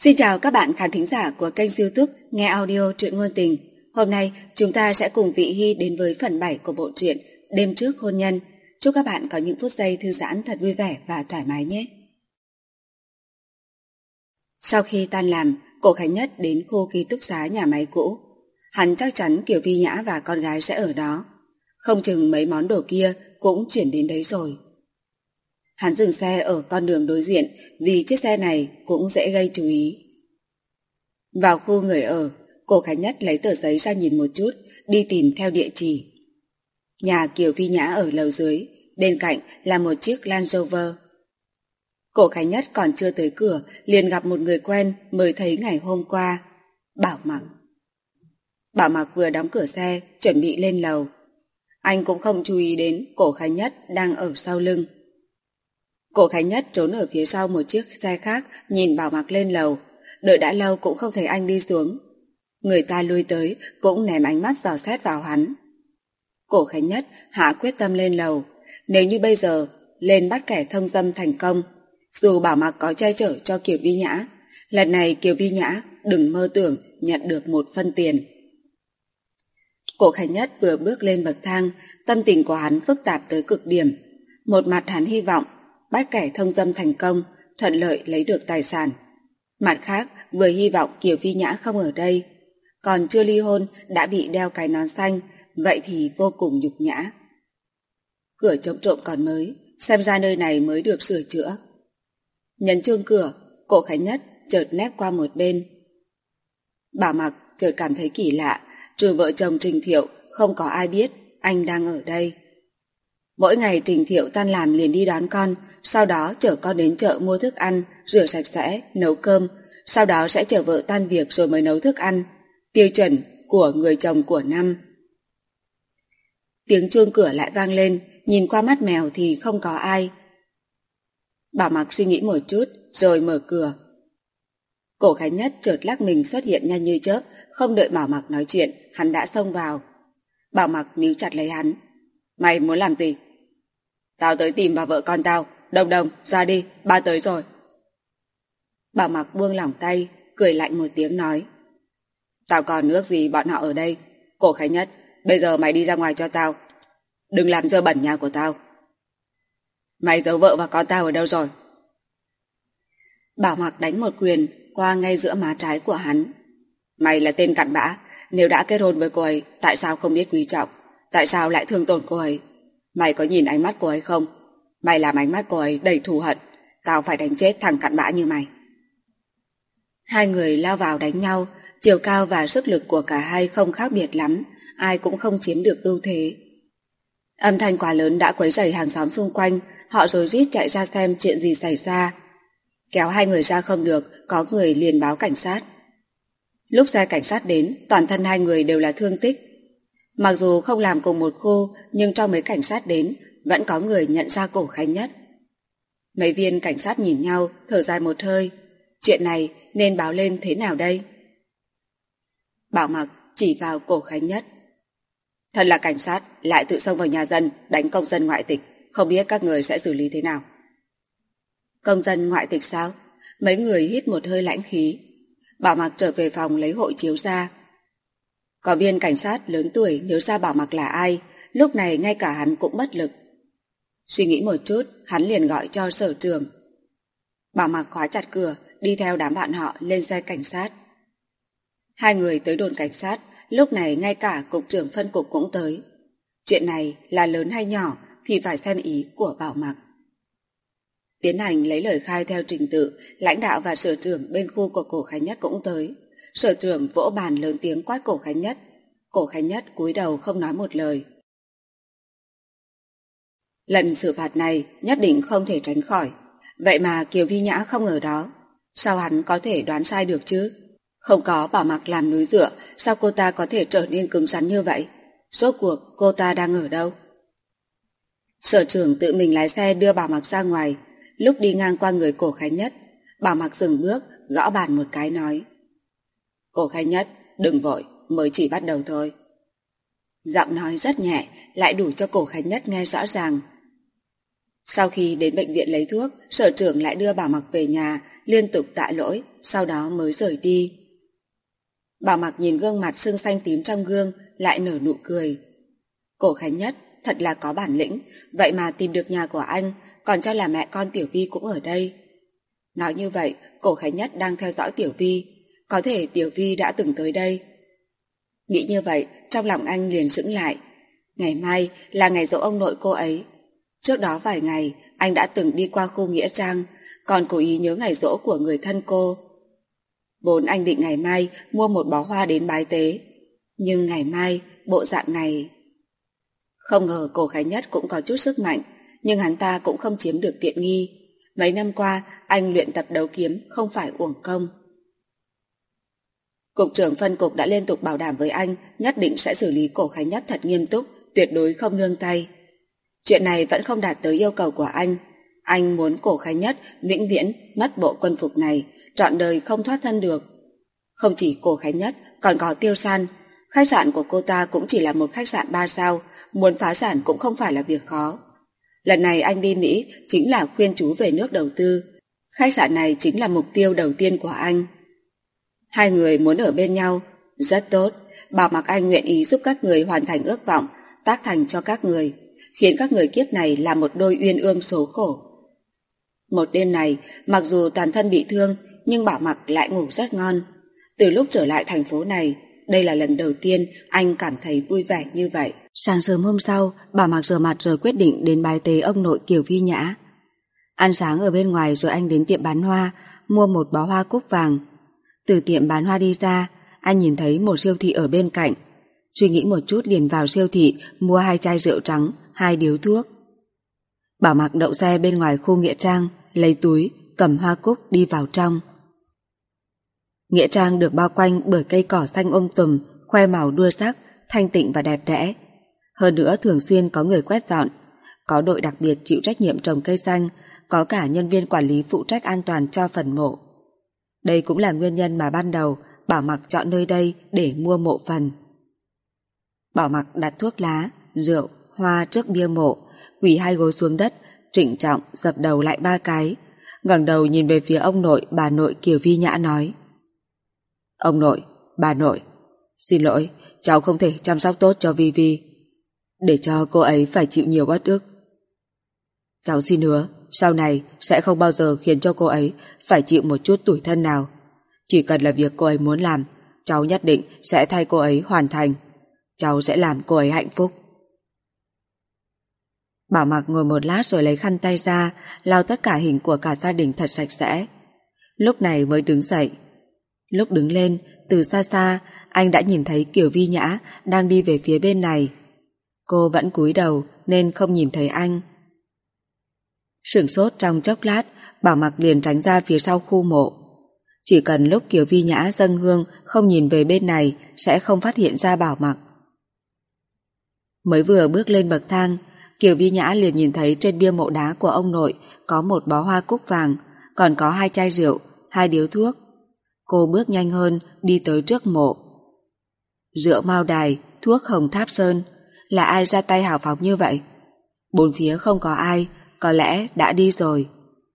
Xin chào các bạn khán thính giả của kênh YouTube Nghe Audio Truyện Ngôn Tình. Hôm nay chúng ta sẽ cùng Vị Hy đến với phần 7 của bộ truyện Đêm Trước Hôn Nhân. Chúc các bạn có những phút giây thư giãn thật vui vẻ và thoải mái nhé. Sau khi tan làm, Cổ Khánh Nhất đến khu ký túc xá nhà máy cũ. Hắn chắc chắn Kiều Vi Nhã và con gái sẽ ở đó. Không chừng mấy món đồ kia cũng chuyển đến đấy rồi. Hắn dừng xe ở con đường đối diện vì chiếc xe này cũng dễ gây chú ý. Vào khu người ở, Cổ Khánh Nhất lấy tờ giấy ra nhìn một chút, đi tìm theo địa chỉ. Nhà Kiều Vi Nhã ở lầu dưới, bên cạnh là một chiếc Land Rover. Cổ Khánh Nhất còn chưa tới cửa liền gặp một người quen mới thấy ngày hôm qua, Bảo Mặc. Bảo Mặc vừa đóng cửa xe, chuẩn bị lên lầu. Anh cũng không chú ý đến Cổ Khánh Nhất đang ở sau lưng. Cổ Khánh Nhất trốn ở phía sau một chiếc xe khác, nhìn Bảo Mặc lên lầu, đợi đã lâu cũng không thấy anh đi xuống. Người ta lui tới cũng ném ánh mắt dò xét vào hắn. Cổ Khánh Nhất hạ quyết tâm lên lầu, nếu như bây giờ lên bắt kẻ thông dâm thành công, dù Bảo Mặc có che chở cho Kiều Vi Nhã, lần này Kiều Vi Nhã đừng mơ tưởng nhận được một phân tiền. Cổ Khánh Nhất vừa bước lên bậc thang, tâm tình của hắn phức tạp tới cực điểm. Một mặt hắn hy vọng bắt kẻ thông dâm thành công, thuận lợi lấy được tài sản. Mặt khác vừa hy vọng Kiều Vi Nhã không ở đây, còn chưa ly hôn đã bị đeo cái nón xanh, vậy thì vô cùng nhục nhã. Cửa chống trộm còn mới, xem ra nơi này mới được sửa chữa. Nhấn chuông cửa, Cổ Khánh Nhất chợt nép qua một bên. Bảo Mặc chợt cảm thấy kỳ lạ, trừ vợ chồng Trình Thiệu không có ai biết anh đang ở đây. Mỗi ngày Trình Thiệu tan làm liền đi đón con, sau đó chở con đến chợ mua thức ăn, rửa sạch sẽ, nấu cơm, sau đó sẽ chở vợ tan việc rồi mới nấu thức ăn, tiêu chuẩn của người chồng của năm. Tiếng chuông cửa lại vang lên, nhìn qua mắt mèo thì không có ai. Bảo Mặc suy nghĩ một chút rồi mở cửa. Cổ Khánh Nhất chợt lắc mình xuất hiện nhanh như chớp, không đợi Bảo Mặc nói chuyện, hắn đã xông vào. Bảo Mặc níu chặt lấy hắn. Mày muốn làm gì? Tao tới tìm bà vợ con tao. Đồng Đồng, ra đi, ba tới rồi. Bảo Mặc buông lỏng tay, cười lạnh một tiếng nói. Tao còn ước gì bọn họ ở đây. Cổ Khánh Nhất, bây giờ mày đi ra ngoài cho tao. Đừng làm dơ bẩn nhà của tao. Mày giấu vợ và con tao ở đâu rồi? Bảo Mặc đánh một quyền qua ngay giữa má trái của hắn. Mày là tên cặn bã, nếu đã kết hôn với cô ấy, tại sao không biết quý trọng? Tại sao lại thương tổn cô ấy? Mày có nhìn ánh mắt cô ấy không? Mày làm ánh mắt cô ấy đầy thù hận, tao phải đánh chết thằng cặn bã như mày. Hai người lao vào đánh nhau, chiều cao và sức lực của cả hai không khác biệt lắm, ai cũng không chiếm được ưu thế. Âm thanh quá lớn đã quấy rầy hàng xóm xung quanh, họ rối rít chạy ra xem chuyện gì xảy ra. Kéo hai người ra không được, có người liền báo cảnh sát. Lúc xe cảnh sát đến, toàn thân hai người đều là thương tích. Mặc dù không làm cùng một khu, nhưng trong mấy cảnh sát đến, vẫn có người nhận ra Cổ Khánh Nhất. Mấy viên cảnh sát nhìn nhau, thở dài một hơi. Chuyện này nên báo lên thế nào đây? Bảo Mặc chỉ vào Cổ Khánh Nhất. Thật là cảnh sát, lại tự xông vào nhà dân, đánh công dân ngoại tịch, không biết các người sẽ xử lý thế nào. Công dân ngoại tịch sao? Mấy người hít một hơi lãnh khí. Bảo Mặc trở về phòng lấy hộ chiếu ra. Có viên cảnh sát lớn tuổi nhớ ra Bảo Mặc là ai, lúc này ngay cả hắn cũng bất lực. Suy nghĩ một chút, hắn liền gọi cho sở trưởng. Bảo Mặc khóa chặt cửa, đi theo đám bạn họ lên xe cảnh sát. Hai người tới đồn cảnh sát, lúc này ngay cả cục trưởng phân cục cũng tới. Chuyện này là lớn hay nhỏ thì phải xem ý của Bảo Mặc. Tiến hành lấy lời khai theo trình tự, lãnh đạo và sở trưởng bên khu của Cổ Khánh Nhất cũng tới. Sở trưởng vỗ bàn lớn tiếng quát Cổ Khánh Nhất. Cổ Khánh Nhất cúi đầu không nói một lời. Lần xử phạt này nhất định không thể tránh khỏi. Vậy mà Kiều Vi Nhã không ở đó. Sao hắn có thể đoán sai được chứ? Không có Bảo Mặc làm núi dựa, sao cô ta có thể trở nên cứng rắn như vậy? Rốt cuộc cô ta đang ở đâu? Sở trưởng tự mình lái xe đưa Bảo Mặc ra ngoài. Lúc đi ngang qua người Cổ Khánh Nhất, Bảo Mặc dừng bước, gõ bàn một cái nói. Cổ Khánh Nhất, đừng vội, mới chỉ bắt đầu thôi. Giọng nói rất nhẹ, lại đủ cho Cổ Khánh Nhất nghe rõ ràng. Sau khi đến bệnh viện lấy thuốc, sở trưởng lại đưa Bảo Mặc về nhà, liên tục tạ lỗi, sau đó mới rời đi. Bảo Mặc nhìn gương mặt sưng xanh tím trong gương, lại nở nụ cười. Cổ Khánh Nhất thật là có bản lĩnh, vậy mà tìm được nhà của anh, còn cho là mẹ con Tiểu Vi cũng ở đây. Nói như vậy, Cổ Khánh Nhất đang theo dõi Tiểu Vi, có thể Tiểu Vi đã từng tới đây. Nghĩ như vậy, trong lòng anh liền sững lại. Ngày mai là ngày giỗ ông nội cô ấy. Trước đó vài ngày, anh đã từng đi qua khu Nghĩa Trang, còn cố ý nhớ ngày giỗ của người thân cô. Vốn anh định ngày mai mua một bó hoa đến bái tế, nhưng ngày mai, bộ dạng này... Không ngờ Cổ Khánh Nhất cũng có chút sức mạnh, nhưng hắn ta cũng không chiếm được tiện nghi. Mấy năm qua, anh luyện tập đấu kiếm không phải uổng công. Cục trưởng phân cục đã liên tục bảo đảm với anh nhất định sẽ xử lý Cổ Khánh Nhất thật nghiêm túc, tuyệt đối không nương tay. Chuyện này vẫn không đạt tới yêu cầu của anh. Anh muốn Cổ Khánh Nhất vĩnh viễn mất bộ quân phục này, trọn đời không thoát thân được. Không chỉ Cổ Khánh Nhất, còn có Tiêu San. Khách sạn của cô ta cũng chỉ là một khách sạn 3 sao, muốn phá sản cũng không phải là việc khó. Lần này anh đi Mỹ chính là khuyên chú về nước đầu tư. Khách sạn này chính là mục tiêu đầu tiên của anh. Hai người muốn ở bên nhau, rất tốt. Bảo Mặc Anh nguyện ý giúp các người hoàn thành ước vọng, tác thành cho các người, khiến các người kiếp này là một đôi uyên ương số khổ. Một đêm này, mặc dù toàn thân bị thương, nhưng Bảo Mặc lại ngủ rất ngon. Từ lúc trở lại thành phố này, đây là lần đầu tiên anh cảm thấy vui vẻ như vậy. Sáng sớm hôm sau, Bảo Mặc rửa mặt rồi quyết định đến bái tế ông nội Kiều Vi Nhã. Ăn sáng ở bên ngoài rồi anh đến tiệm bán hoa, mua một bó hoa cúc vàng. Từ tiệm bán hoa đi ra, anh nhìn thấy một siêu thị ở bên cạnh. Suy nghĩ một chút liền vào siêu thị mua 2 chai rượu trắng, 2 điếu thuốc. Bảo Mặc đậu xe bên ngoài khu Nghĩa Trang, lấy túi, cầm hoa cúc đi vào trong. Nghĩa Trang được bao quanh bởi cây cỏ xanh tùm, khoe màu đua sắc, thanh tịnh và đẹp đẽ. Hơn nữa thường xuyên có người quét dọn, có đội đặc biệt chịu trách nhiệm trồng cây xanh, có cả nhân viên quản lý phụ trách an toàn cho phần mộ. Đây cũng là nguyên nhân mà ban đầu Bảo Mặc chọn nơi đây để mua mộ phần. Bảo Mặc đặt thuốc lá, rượu, hoa trước bia mộ, quỳ 2 gối xuống đất, trịnh trọng dập đầu lại 3 cái, ngẩng đầu nhìn về phía ông nội, bà nội Kiều Vi Nhã nói: Ông nội, bà nội, xin lỗi, cháu không thể chăm sóc tốt cho Vi Vi, để cho cô ấy phải chịu nhiều uất ức. Cháu xin hứa, sau này sẽ không bao giờ khiến cho cô ấy phải chịu một chút tủi thân nào. Chỉ cần là việc cô ấy muốn làm, cháu nhất định sẽ thay cô ấy hoàn thành. Cháu sẽ làm cô ấy hạnh phúc. Bảo Mặc ngồi một lát rồi lấy khăn tay ra, lau tất cả hình của cả gia đình thật sạch sẽ. Lúc này mới đứng dậy. Lúc đứng lên, từ xa xa, anh đã nhìn thấy Kiều Vi Nhã đang đi về phía bên này. Cô vẫn cúi đầu nên không nhìn thấy anh. Sửng sốt trong chốc lát, Bảo Mặc liền tránh ra phía sau khu mộ. Chỉ cần lúc Kiều Vi Nhã dâng hương không nhìn về bên này sẽ không phát hiện ra Bảo Mặc. Mới vừa bước lên bậc thang, Kiều Vi Nhã liền nhìn thấy trên bia mộ đá của ông nội có một bó hoa cúc vàng, còn có 2 chai rượu, 2 điếu thuốc. Cô bước nhanh hơn, đi tới trước mộ. Rượu Mao Đài, thuốc Hồng Tháp Sơn, là ai ra tay hào phóng như vậy? Bốn phía không có ai, có lẽ đã đi rồi.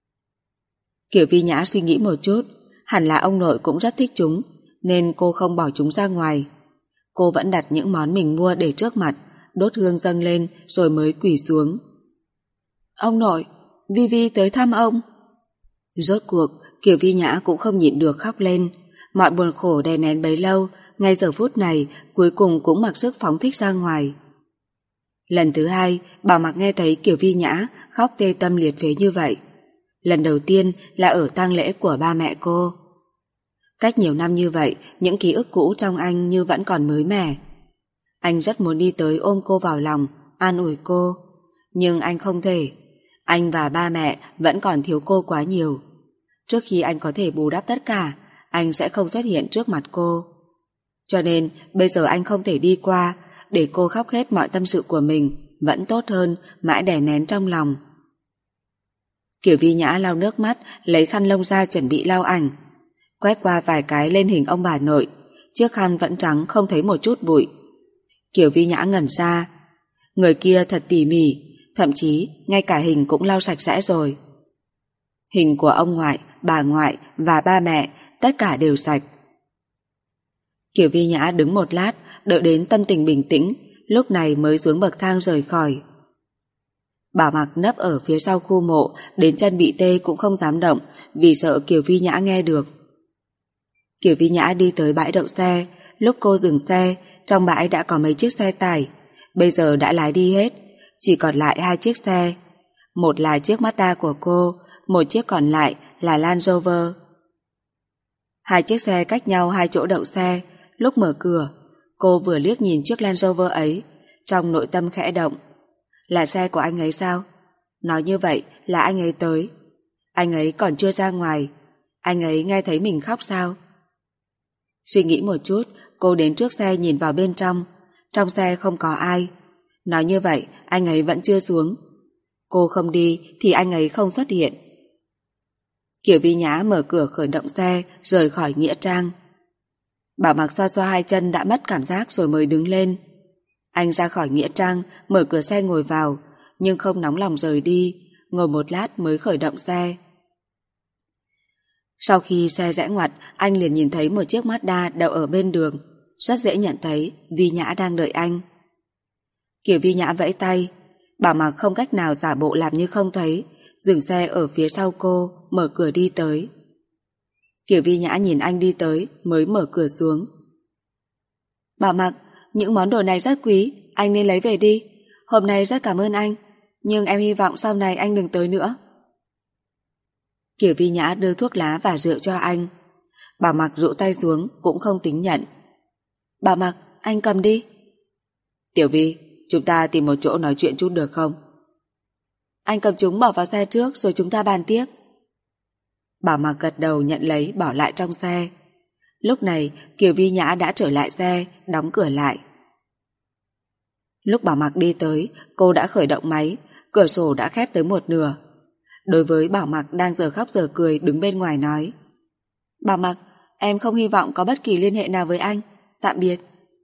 Kiều Vi Nhã suy nghĩ một chút, hẳn là ông nội cũng rất thích chúng, nên cô không bỏ chúng ra ngoài. Cô vẫn đặt những món mình mua để trước mặt, đốt hương dâng lên rồi mới quỳ xuống. Ông nội, Vi Vi tới thăm ông. Rốt cuộc, Kiều Vi Nhã cũng không nhịn được khóc lên. Mọi buồn khổ đè nén bấy lâu, ngay giờ phút này cuối cùng cũng mặc sức phóng thích ra ngoài. Lần thứ 2, Bảo Mặc nghe thấy Kiều Vi Nhã khóc tê tâm liệt phế như vậy. Lần đầu tiên là ở tang lễ của ba mẹ cô. Cách nhiều năm như vậy, những ký ức cũ trong anh như vẫn còn mới mẻ. Anh rất muốn đi tới ôm cô vào lòng, an ủi cô. Nhưng anh không thể. Anh và ba mẹ vẫn còn thiếu cô quá nhiều. Trước khi anh có thể bù đắp tất cả, anh sẽ không xuất hiện trước mặt cô. Cho nên bây giờ anh không thể đi qua, để cô khóc hết mọi tâm sự của mình, vẫn tốt hơn mãi đè nén trong lòng. Kiều Vi Nhã lau nước mắt, lấy khăn lông ra chuẩn bị lau ảnh. Quét qua vài cái lên hình ông bà nội, chiếc khăn vẫn trắng không thấy một chút bụi. Kiều Vi Nhã ngẩn ra. Người kia thật tỉ mỉ, thậm chí ngay cả hình cũng lau sạch sẽ rồi. Hình của ông ngoại, bà ngoại và ba mẹ tất cả đều sạch. Kiều Vi Nhã đứng một lát, đợi đến tâm tình bình tĩnh, lúc này mới xuống bậc thang rời khỏi. Bảo Mặc nấp ở phía sau khu mộ, đến chân bị tê cũng không dám động vì sợ Kiều Vi Nhã nghe được. Kiều Vi Nhã đi tới bãi đậu xe, lúc cô dừng xe, trong bãi đã có mấy chiếc xe tải, bây giờ đã lái đi hết, chỉ còn lại 2 chiếc xe. Một là chiếc Mazda của cô, một chiếc còn lại là Land Rover. 2 chiếc xe cách nhau 2 chỗ đậu xe, lúc mở cửa, cô vừa liếc nhìn chiếc Land Rover ấy, trong nội tâm khẽ động. Là xe của anh ấy sao? Nói như vậy là anh ấy tới. Anh ấy còn chưa ra ngoài. Anh ấy nghe thấy mình khóc sao? Suy nghĩ một chút, cô đến trước xe nhìn vào bên trong. Trong xe không có ai. Nói như vậy, anh ấy vẫn chưa xuống. Cô không đi thì anh ấy không xuất hiện. Kiều Vi Nhã mở cửa khởi động xe, rời khỏi nghĩa trang. Bảo Mặc xoa xoa hai chân đã mất cảm giác rồi mới đứng lên. Anh ra khỏi nghĩa trang, mở cửa xe ngồi vào, nhưng không nóng lòng rời đi, ngồi một lát mới khởi động xe. Sau khi xe rẽ ngoặt, anh liền nhìn thấy một chiếc Mazda đậu ở bên đường, rất dễ nhận thấy Vi Nhã đang đợi anh. Kiều Vi Nhã vẫy tay, Bảo Mặc không cách nào giả bộ làm như không thấy, dừng xe ở phía sau cô, mở cửa đi tới. Kiều Vi Nhã nhìn anh đi tới, mới mở cửa xuống. Bảo Mặc, những món đồ này rất quý, anh nên lấy về đi. Hôm nay rất cảm ơn anh, nhưng em hy vọng sau này anh đừng tới nữa. Kiều Vi Nhã đưa thuốc lá và rượu cho anh. Bảo Mặc rũ tay xuống cũng không tính nhận. Bảo Mặc, anh cầm đi. Tiểu Vi, chúng ta tìm một chỗ nói chuyện chút được không? Anh cầm chúng bỏ vào xe trước rồi chúng ta bàn tiếp. Bảo Mặc gật đầu nhận lấy bỏ lại trong xe. Lúc này Kiều Vi Nhã đã trở lại xe, đóng cửa lại. Lúc Bảo Mặc đi tới, cô đã khởi động máy, cửa sổ đã khép tới một nửa. Đối với Bảo Mặc đang giờ khóc giờ cười đứng bên ngoài nói: Bảo Mặc, em không hy vọng có bất kỳ liên hệ nào với anh. Tạm biệt.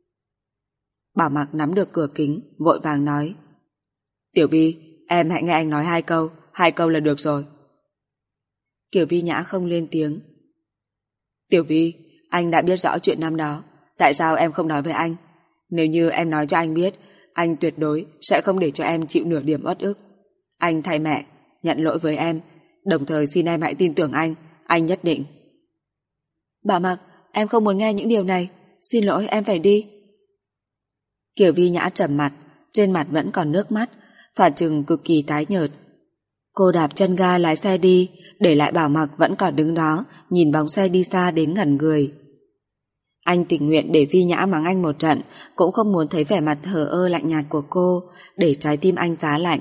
Bảo Mặc nắm được cửa kính, vội vàng nói: Tiểu Vi, em hãy nghe anh nói 2 câu là được rồi. Kiều Vi Nhã không lên tiếng. Tiểu Vi, anh đã biết rõ chuyện năm đó, tại sao em không nói với anh? Nếu như em nói cho anh biết, anh tuyệt đối sẽ không để cho em chịu nửa điểm uất ức. Anh thay mẹ, nhận lỗi với em, đồng thời xin em hãy tin tưởng anh nhất định. Bảo Mặc, em không muốn nghe những điều này, xin lỗi, em phải đi. Kiều Vi Nhã trầm mặt, trên mặt vẫn còn nước mắt, thoạt chừng cực kỳ tái nhợt. Cô đạp chân ga lái xe đi, để lại Bảo Mặc vẫn còn đứng đó, nhìn bóng xe đi xa đến ngẩn người. Anh tình nguyện để Vi Nhã mắng anh một trận, cũng không muốn thấy vẻ mặt hờ ơ lạnh nhạt của cô, để trái tim anh giá lạnh.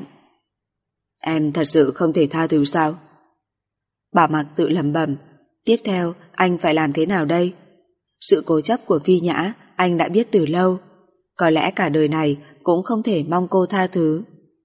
Em thật sự không thể tha thứ sao? Bảo Mặc tự lẩm bẩm, tiếp theo anh phải làm thế nào đây? Sự cố chấp của Vi Nhã anh đã biết từ lâu, có lẽ cả đời này cũng không thể mong cô tha thứ.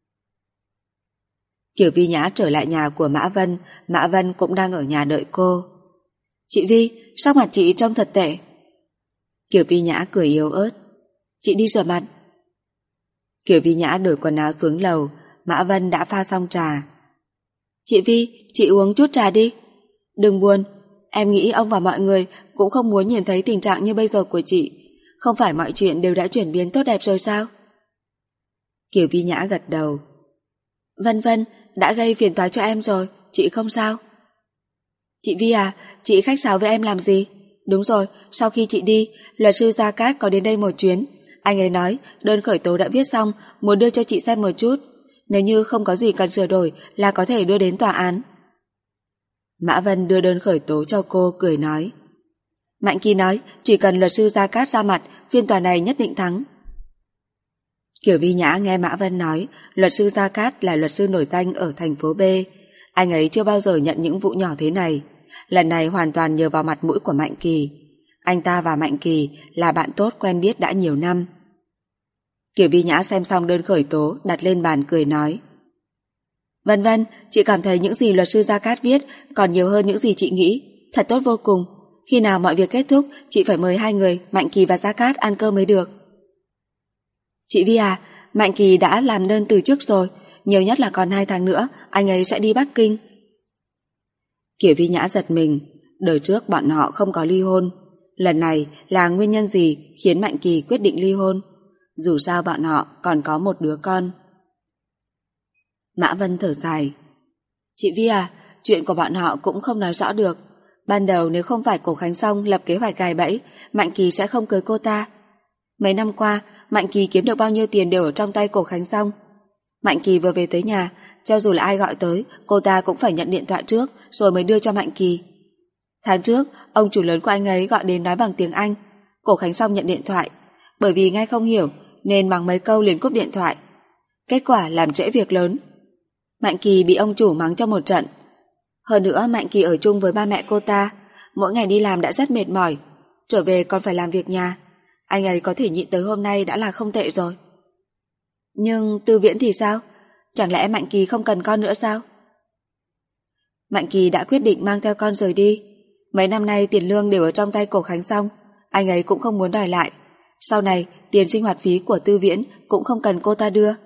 Kiều Vi Nhã trở lại nhà của Mã Vân cũng đang ở nhà đợi cô. Chị Vi, sao mặt chị trông thật tệ? Kiều Vi Nhã cười yếu ớt. Chị đi rửa mặt. Kiều Vi Nhã đổi quần áo xuống lầu, Mã Vân đã pha xong trà. Chị Vi, chị uống chút trà đi. Đừng buồn, em nghĩ ông và mọi người cũng không muốn nhìn thấy tình trạng như bây giờ của chị. Không phải mọi chuyện đều đã chuyển biến tốt đẹp rồi sao? Kiều Vi Nhã gật đầu. Vân đã gây phiền toái cho em rồi, chị không sao. Chị Vi à, chị khách sáo với em làm gì? Đúng rồi, sau khi chị đi, luật sư Gia Cát có đến đây một chuyến. Anh ấy nói đơn khởi tố đã viết xong, muốn đưa cho chị xem một chút. Nếu như không có gì cần sửa đổi là có thể đưa đến tòa án. Mã Vân đưa đơn khởi tố cho cô, cười nói. Mạnh Kỳ nói chỉ cần luật sư Gia Cát ra mặt, phiên tòa này nhất định thắng. Kiều Vi Nhã nghe Mã Vân nói luật sư Gia Cát là luật sư nổi danh ở thành phố B. Anh ấy chưa bao giờ nhận những vụ nhỏ thế này. Lần này hoàn toàn nhờ vào mặt mũi của Mạnh Kỳ. Anh ta và Mạnh Kỳ là bạn tốt quen biết đã nhiều năm. Kiều Vi Nhã xem xong đơn khởi tố, đặt lên bàn cười nói. Vân, chị cảm thấy những gì luật sư Gia Cát viết còn nhiều hơn những gì chị nghĩ. Thật tốt vô cùng. Khi nào mọi việc kết thúc, chị phải mời hai người, Mạnh Kỳ và Gia Cát ăn cơm mới được. Chị Vi à, Mạnh Kỳ đã làm đơn từ chức rồi, nhiều nhất là còn 2 tháng nữa anh ấy sẽ đi Bắc Kinh. Kiều Vi Nhã giật mình, đời trước bọn họ không có ly hôn. Lần này là nguyên nhân gì khiến Mạnh Kỳ quyết định ly hôn? Dù sao bọn họ còn có một đứa con. Mã Vân thở dài. Chị Vi à, chuyện của bọn họ cũng không nói rõ được. Ban đầu nếu không phải Cổ Khánh Song lập kế hoạch gài bẫy, Mạnh Kỳ sẽ không cưới cô ta. Mấy năm qua, Mạnh Kỳ kiếm được bao nhiêu tiền đều ở trong tay Cổ Khánh Song. Mạnh Kỳ vừa về tới nhà, cho dù là ai gọi tới, cô ta cũng phải nhận điện thoại trước rồi mới đưa cho Mạnh Kỳ. Tháng trước, ông chủ lớn của anh ấy gọi đến nói bằng tiếng Anh. Cổ Khánh Song nhận điện thoại, bởi vì nghe không hiểu nên mắng mấy câu liền cúp điện thoại. Kết quả làm trễ việc lớn. Mạnh Kỳ bị ông chủ mắng cho một trận. Hơn nữa Mạnh Kỳ ở chung với ba mẹ cô ta, mỗi ngày đi làm đã rất mệt mỏi, trở về còn phải làm việc nhà. Anh ấy có thể nhịn tới hôm nay đã là không tệ rồi. Nhưng Tư Viễn thì sao? Chẳng lẽ Mạnh Kỳ không cần con nữa sao? Mạnh Kỳ đã quyết định mang theo con rời đi. Mấy năm nay tiền lương đều ở trong tay Cổ Khánh Song, anh ấy cũng không muốn đòi lại. Sau này tiền sinh hoạt phí của Tư Viễn cũng không cần cô ta đưa.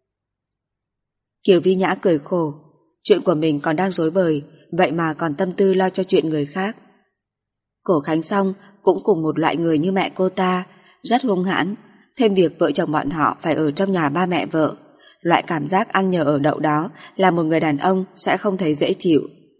Kiều Vi Nhã cười khổ, chuyện của mình còn đang rối bời, vậy mà còn tâm tư lo cho chuyện người khác. Cổ Khánh Song cũng cùng một loại người như mẹ cô ta, rất hung hãn, thêm việc vợ chồng bọn họ phải ở trong nhà ba mẹ vợ. Loại cảm giác ăn nhờ ở đậu đó là một người đàn ông sẽ không thấy dễ chịu.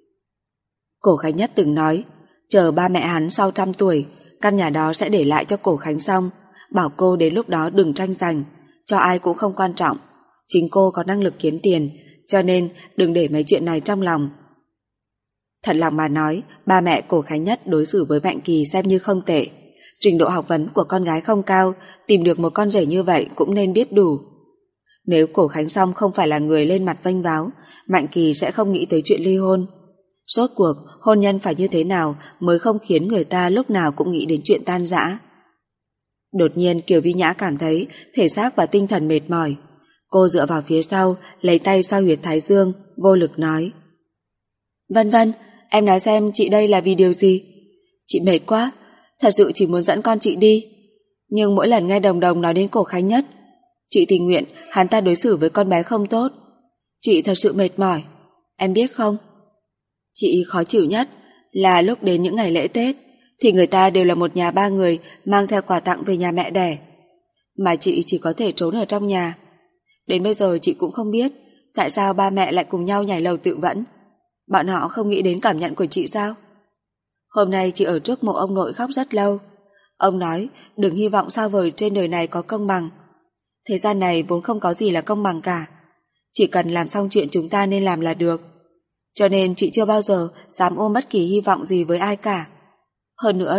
Cổ Khánh Nhất từng nói, chờ ba mẹ hắn sau 100 tuổi, căn nhà đó sẽ để lại cho Cổ Khánh Song, bảo cô đến lúc đó đừng tranh giành, cho ai cũng không quan trọng. Chính cô có năng lực kiếm tiền, cho nên đừng để mấy chuyện này trong lòng. Thật lòng mà nói, ba mẹ Cổ Khánh Nhất đối xử với Mạnh Kỳ xem như không tệ. Trình độ học vấn của con gái không cao, tìm được một con rể như vậy cũng nên biết đủ. Nếu Cổ Khánh Song không phải là người lên mặt vênh váo, Mạnh Kỳ sẽ không nghĩ tới chuyện ly hôn. Rốt cuộc, hôn nhân phải như thế nào mới không khiến người ta lúc nào cũng nghĩ đến chuyện tan rã. Đột nhiên Kiều Vi Nhã cảm thấy thể xác và tinh thần mệt mỏi. Cô dựa vào phía sau, lấy tay xoa huyệt thái dương, vô lực nói. Vân Vân, em nói xem chị đây là vì điều gì? Chị mệt quá, thật sự chỉ muốn dẫn con chị đi. Nhưng mỗi lần nghe Đồng Đồng nói đến Cổ Khánh Nhất, chị tình nguyện hắn ta đối xử với con bé không tốt. Chị thật sự mệt mỏi, em biết không? Chị khó chịu nhất là lúc đến những ngày lễ Tết thì người ta đều là một nhà 3 người mang theo quà tặng về nhà mẹ đẻ, mà chị chỉ có thể trốn ở trong nhà. Đến bây giờ chị cũng không biết tại sao ba mẹ lại cùng nhau nhảy lầu tự vẫn. Bọn họ không nghĩ đến cảm nhận của chị sao? Hôm nay chị ở trước mộ ông nội khóc rất lâu. Ông nói đừng hy vọng sao vời trên đời này có công bằng. Thế gian này vốn không có gì là công bằng cả. Chỉ cần làm xong chuyện chúng ta nên làm là được. Cho nên chị chưa bao giờ dám ôm bất kỳ hy vọng gì với ai cả. Hơn nữa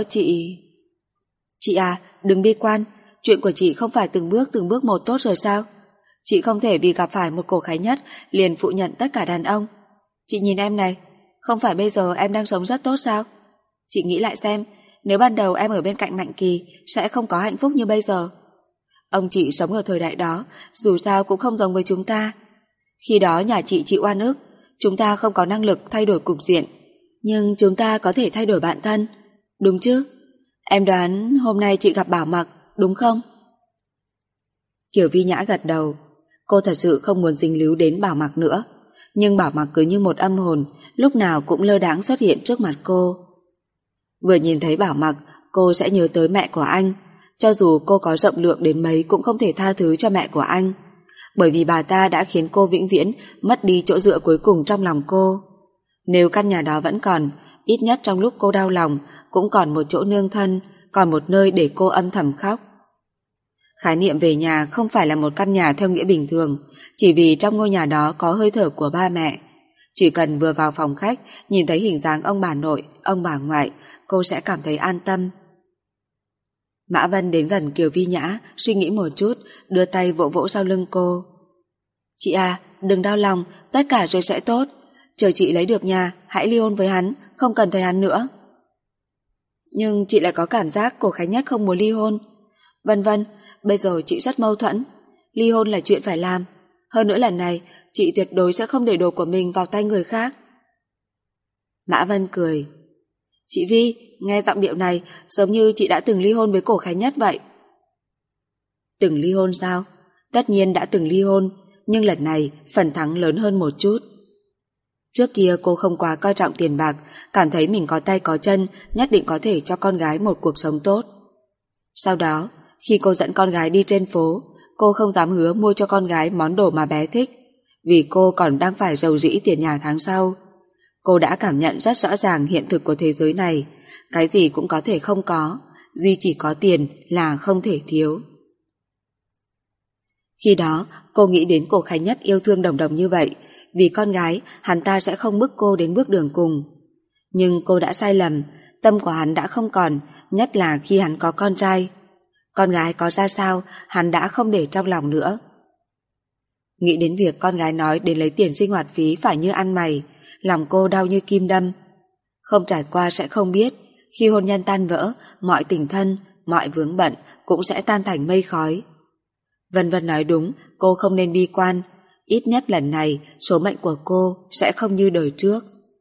Chị à, đừng bi quan. Chuyện của chị không phải từng bước một tốt rồi sao? Chị không thể vì gặp phải một Cổ Khánh Nhất liền phụ nhận tất cả đàn ông. Chị nhìn em này, không phải bây giờ em đang sống rất tốt sao? Chị nghĩ lại xem, nếu ban đầu em ở bên cạnh Mạnh Kỳ sẽ không có hạnh phúc như bây giờ. Ông chị sống ở thời đại đó, dù sao cũng không giống với chúng ta. Khi đó nhà chị chịu oan ức, chúng ta không có năng lực thay đổi cục diện, nhưng chúng ta có thể thay đổi bản thân, đúng chứ? Em đoán hôm nay chị gặp Bảo Mặc, đúng không? Kiều Vi Nhã gật đầu. Cô thật sự không muốn dính líu đến Bảo Mặc nữa, nhưng Bảo Mặc cứ như một âm hồn, lúc nào cũng lơ đãng xuất hiện trước mặt cô. Vừa nhìn thấy Bảo Mặc, cô sẽ nhớ tới mẹ của anh. Cho dù cô có rộng lượng đến mấy cũng không thể tha thứ cho mẹ của anh, bởi vì bà ta đã khiến cô vĩnh viễn mất đi chỗ dựa cuối cùng trong lòng cô. Nếu căn nhà đó vẫn còn, ít nhất trong lúc cô đau lòng cũng còn một chỗ nương thân, còn một nơi để cô âm thầm khóc. Khái niệm về nhà không phải là một căn nhà theo nghĩa bình thường, chỉ vì trong ngôi nhà đó có hơi thở của ba mẹ. Chỉ cần vừa vào phòng khách, nhìn thấy hình dáng ông bà nội, ông bà ngoại, cô sẽ cảm thấy an tâm. Mã Vân đến gần Kiều Vi Nhã, suy nghĩ một chút, đưa tay vỗ vỗ sau lưng cô. Chị à, đừng đau lòng, tất cả rồi sẽ tốt. Chờ chị lấy được nhà, hãy ly hôn với hắn, không cần thấy hắn nữa. Nhưng chị lại có cảm giác Cổ Khánh Nhất không muốn ly hôn. Vân Vân, bây giờ chị rất mâu thuẫn. Ly hôn là chuyện phải làm. Hơn nữa lần này, chị tuyệt đối sẽ không để đồ của mình vào tay người khác. Mã Vân cười. Chị Vi, nghe giọng điệu này giống như chị đã từng ly hôn với Cổ Khánh Nhất vậy. Từng ly hôn sao? Tất nhiên đã từng ly hôn, nhưng lần này phần thắng lớn hơn một chút. Trước kia cô không quá coi trọng tiền bạc, cảm thấy mình có tay có chân, nhất định có thể cho con gái một cuộc sống tốt. Sau đó, khi cô dẫn con gái đi trên phố, cô không dám hứa mua cho con gái món đồ mà bé thích, vì cô còn đang phải rầu rĩ tiền nhà tháng sau. Cô đã cảm nhận rất rõ ràng hiện thực của thế giới này, cái gì cũng có thể không có, duy chỉ có tiền là không thể thiếu. Khi đó, cô nghĩ đến Cổ Khánh Nhất yêu thương Đồng Đồng như vậy, vì con gái, hắn ta sẽ không bức cô đến bước đường cùng. Nhưng cô đã sai lầm, tâm của hắn đã không còn, nhất là khi hắn có con trai. Con gái có ra sao, hắn đã không để trong lòng nữa. Nghĩ đến việc con gái nói đến lấy tiền sinh hoạt phí phải như ăn mày, lòng cô đau như kim đâm. Không trải qua sẽ không biết, khi hôn nhân tan vỡ, mọi tình thân, mọi vướng bận cũng sẽ tan thành mây khói. Vân Vân nói đúng, cô không nên bi quan, ít nhất lần này số mệnh của cô sẽ không như đời trước.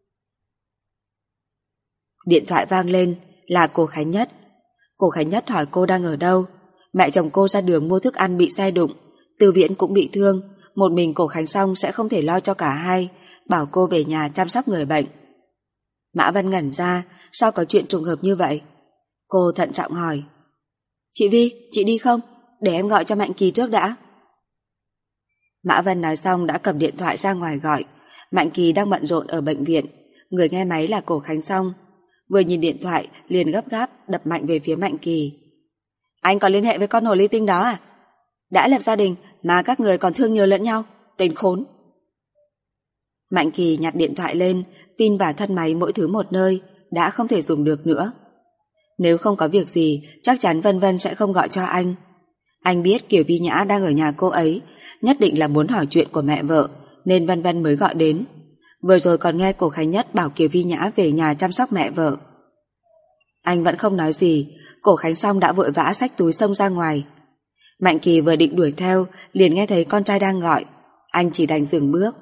Điện thoại vang lên, là Cổ Khánh Nhất. Cổ Khánh Nhất hỏi cô đang ở đâu. Mẹ chồng cô ra đường mua thức ăn bị xe đụng, Từ Viễn cũng bị thương, một mình Cổ Khánh Song sẽ không thể lo cho cả hai, bảo cô về nhà chăm sóc người bệnh. Mã Vân ngẩn ra, sao có chuyện trùng hợp như vậy? Cô thận trọng hỏi. Chị Vi, chị đi không? Để em gọi cho Mạnh Kỳ trước đã. Mã Vân nói xong đã cầm điện thoại ra ngoài gọi. Mạnh Kỳ đang bận rộn ở bệnh viện, người nghe máy là Cổ Khánh Song. Vừa nhìn điện thoại liền gấp gáp đập mạnh về phía Mạnh Kỳ. Anh còn liên hệ với con hồ ly tinh đó à? Đã lập gia đình mà các người còn thương nhớ lẫn nhau, tên khốn. Mạnh Kỳ nhặt điện thoại lên, pin và thân máy mỗi thứ một nơi, đã không thể dùng được nữa. Nếu không có việc gì, chắc chắn Vân Vân sẽ không gọi cho anh. Anh biết Kiều Vi Nhã đang ở nhà cô ấy, nhất định là muốn hỏi chuyện của mẹ vợ, nên Vân Vân mới gọi đến. Vừa rồi còn nghe Cổ Khánh Nhất bảo Kiều Vi Nhã về nhà chăm sóc mẹ vợ. Anh vẫn không nói gì, Cổ Khánh Song đã vội vã xách túi xông ra ngoài. Mạnh Kỳ vừa định đuổi theo, liền nghe thấy con trai đang gọi, anh chỉ đành dừng bước.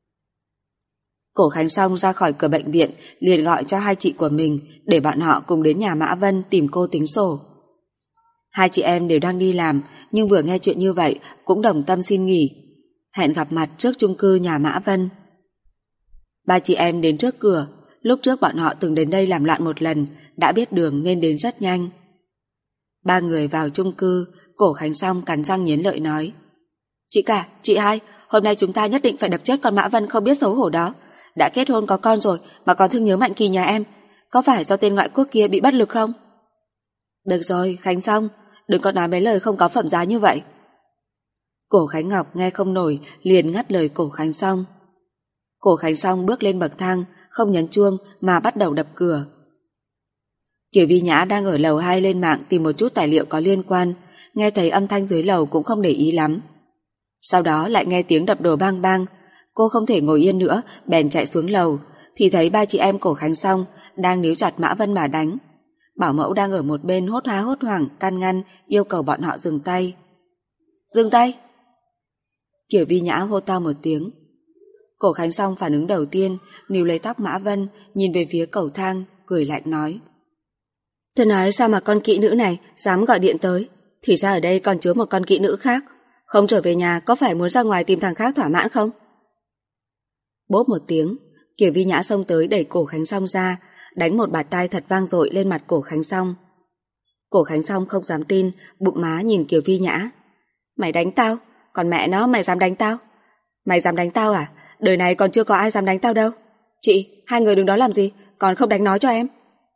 Cổ Khánh Song ra khỏi cửa bệnh viện, liền gọi cho hai chị của mình để bọn họ cùng đến nhà Mã Vân tìm cô tính sổ. Hai chị em đều đang đi làm, nhưng vừa nghe chuyện như vậy cũng đồng tâm xin nghỉ, hẹn gặp mặt trước chung cư nhà Mã Vân. Ba chị em đến trước cửa, lúc trước bọn họ từng đến đây làm loạn một lần, đã biết đường nên đến rất nhanh. Ba người vào chung cư, Cổ Khánh Song cắn răng nghiến lợi nói. Chị cả, chị hai, hôm nay chúng ta nhất định phải đập chết con Mã Vân không biết xấu hổ đó. Đã kết hôn có con rồi mà còn thương nhớ Mạnh Kỳ nhà em, có phải do tên ngoại quốc kia bị bất lực không? Được rồi, Khánh Song, đừng có nói mấy lời không có phẩm giá như vậy. Cổ Khánh Ngọc nghe không nổi, liền ngắt lời Cổ Khánh Song. Cổ Khánh Song bước lên bậc thang, không nhấn chuông mà bắt đầu đập cửa. Kiều Vi Nhã đang ở lầu 2 lên mạng tìm một chút tài liệu có liên quan, nghe thấy âm thanh dưới lầu cũng không để ý lắm. Sau đó lại nghe tiếng đập đồ bang bang, cô không thể ngồi yên nữa, bèn chạy xuống lầu, thì thấy ba chị em Cổ Khánh Song đang níu chặt Mã Vân mà đánh. Bảo mẫu đang ở một bên hốt há hốt hoảng can ngăn, yêu cầu bọn họ dừng tay. Dừng tay! Kiều Vi Nhã hô to một tiếng. Cổ Khánh Song phản ứng đầu tiên, níu lấy tóc Mã Vân, nhìn về phía cầu thang, cười lạnh nói. Tôi nói sao mà con kỹ nữ này dám gọi điện tới, thì ra ở đây còn chứa một con kỹ nữ khác, không trở về nhà có phải muốn ra ngoài tìm thằng khác thỏa mãn không? Bốp một tiếng, Kiều Vi Nhã xông tới đẩy Cổ Khánh Song ra, đánh một bạt tai thật vang dội lên mặt Cổ Khánh Song. Cổ Khánh Song không dám tin, bụng má nhìn Kiều Vi Nhã. Mày đánh tao? Còn mẹ nó mày dám đánh tao? Mày dám đánh tao à? Đời này còn chưa có ai dám đánh tao đâu. Chị, hai người đứng đó làm gì? Còn không đánh nói cho em.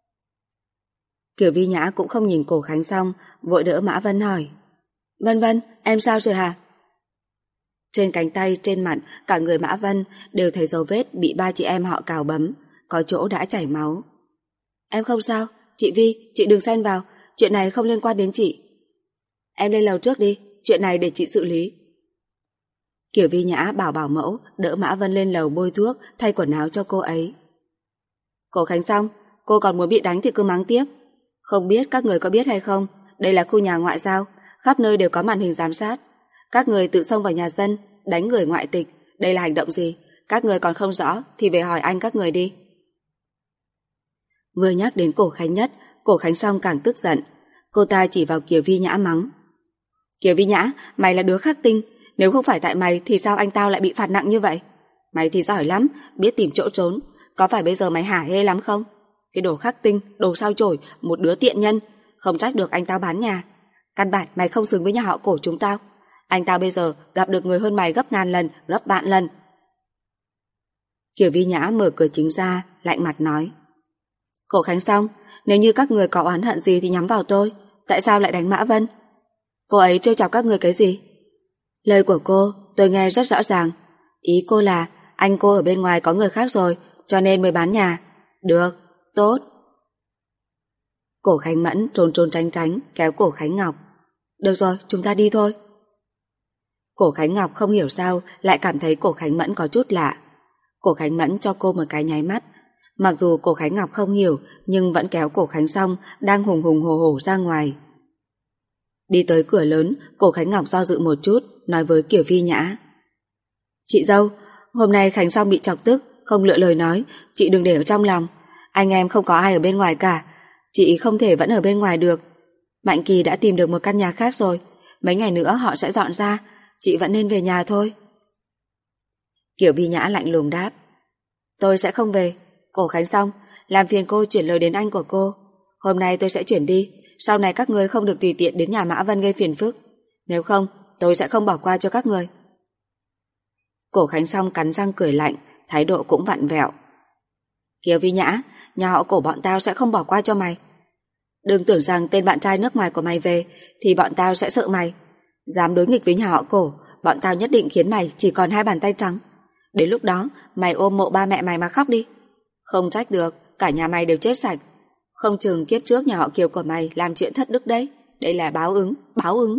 Kiều Vi Nhã cũng không nhìn Cổ Khánh Song, vội đỡ Mã Vân hỏi. Vân Vân, em sao rồi hả? Trên cánh tay, trên mặt, cả người Mã Vân đều thấy dấu vết bị ba chị em họ cào bấm, có chỗ đã chảy máu. Em không sao, chị Vi, chị đừng xen vào, chuyện này không liên quan đến chị. Em lên lầu trước đi, chuyện này để chị xử lý. Kiều Vi Nhã bảo bảo mẫu đỡ Mã Vân lên lầu bôi thuốc, thay quần áo cho cô ấy. Cổ Khánh Song, cô còn muốn bị đánh thì cứ mắng tiếp. Không biết các người có biết hay không, đây là khu nhà ngoại giao, khắp nơi đều có màn hình giám sát. Các người tự xông vào nhà dân, đánh người ngoại tịch, đây là hành động gì? Các người còn không rõ thì về hỏi anh các người đi. Vừa nhắc đến Cổ Khánh Nhất, Cổ Khánh Song càng tức giận. Cô ta chỉ vào Kiều Vi Nhã mắng. Kiều Vi Nhã, mày là đứa khắc tinh, Nếu không phải tại mày thì sao anh tao lại bị phạt nặng như vậy? Mày thì giỏi lắm, biết tìm chỗ trốn. Có phải bây giờ mày hả hê lắm không? Cái đồ khắc tinh, đồ sao chổi, một đứa tiện nhân. Không trách được anh tao bán nhà. Căn bản mày không xứng với nhà họ Cổ chúng tao. Anh tao bây giờ gặp được người hơn mày gấp ngàn lần, gấp vạn lần. Kiều Vi Nhã mở cửa chính ra, lạnh mặt nói. Cổ Khánh Song, nếu như các người có oán hận gì thì nhắm vào tôi. Tại sao lại đánh Mã Vân? Cô ấy trêu chọc các người cái gì? Lời của cô tôi nghe rất rõ ràng. Ý cô là anh cô ở bên ngoài có người khác rồi, cho nên mới bán nhà. Được, tốt. Cổ Khánh Mẫn trốn trốn tránh tránh kéo cổ Khánh Ngọc. Được rồi, chúng ta đi thôi. Cổ Khánh Ngọc không hiểu sao lại cảm thấy cổ Khánh Mẫn có chút lạ. Cổ Khánh Mẫn cho cô một cái nháy mắt. Mặc dù cổ Khánh Ngọc không hiểu, nhưng vẫn kéo cổ Khánh Song đang hùng hùng hổ hổ ra ngoài. Đi tới cửa lớn, cổ Khánh Ngọc do dự một chút, nói với Kiều Vi Nhã. Chị dâu, hôm nay Khánh Song bị chọc tức, không lựa lời nói, chị đừng để ở trong lòng. Anh em không có ai ở bên ngoài cả, chị không thể vẫn ở bên ngoài được. Mạnh Kỳ đã tìm được một căn nhà khác rồi, mấy ngày nữa họ sẽ dọn ra, chị vẫn nên về nhà thôi. Kiều Vi Nhã lạnh lùng đáp. Tôi sẽ không về. Cổ Khánh Song, làm phiền cô chuyển lời đến anh của cô. Hôm nay tôi sẽ chuyển đi, sau này các người không được tùy tiện đến nhà Mã Vân gây phiền phức. Nếu không, tôi sẽ không bỏ qua cho các người. Cổ Khánh Song cắn răng cười lạnh, thái độ cũng vặn vẹo. Kiều Vi Nhã, nhà họ Cổ bọn tao sẽ không bỏ qua cho mày. Đừng tưởng rằng tên bạn trai nước ngoài của mày về thì bọn tao sẽ sợ mày. Dám đối nghịch với nhà họ Cổ, bọn tao nhất định khiến mày chỉ còn 2 bàn tay trắng. Đến lúc đó, mày ôm mộ ba mẹ mày mà khóc đi. Không trách được, cả nhà mày đều chết sạch. Không chừng kiếp trước nhà họ Kiều của mày làm chuyện thất đức đấy. Đây là báo ứng, báo ứng.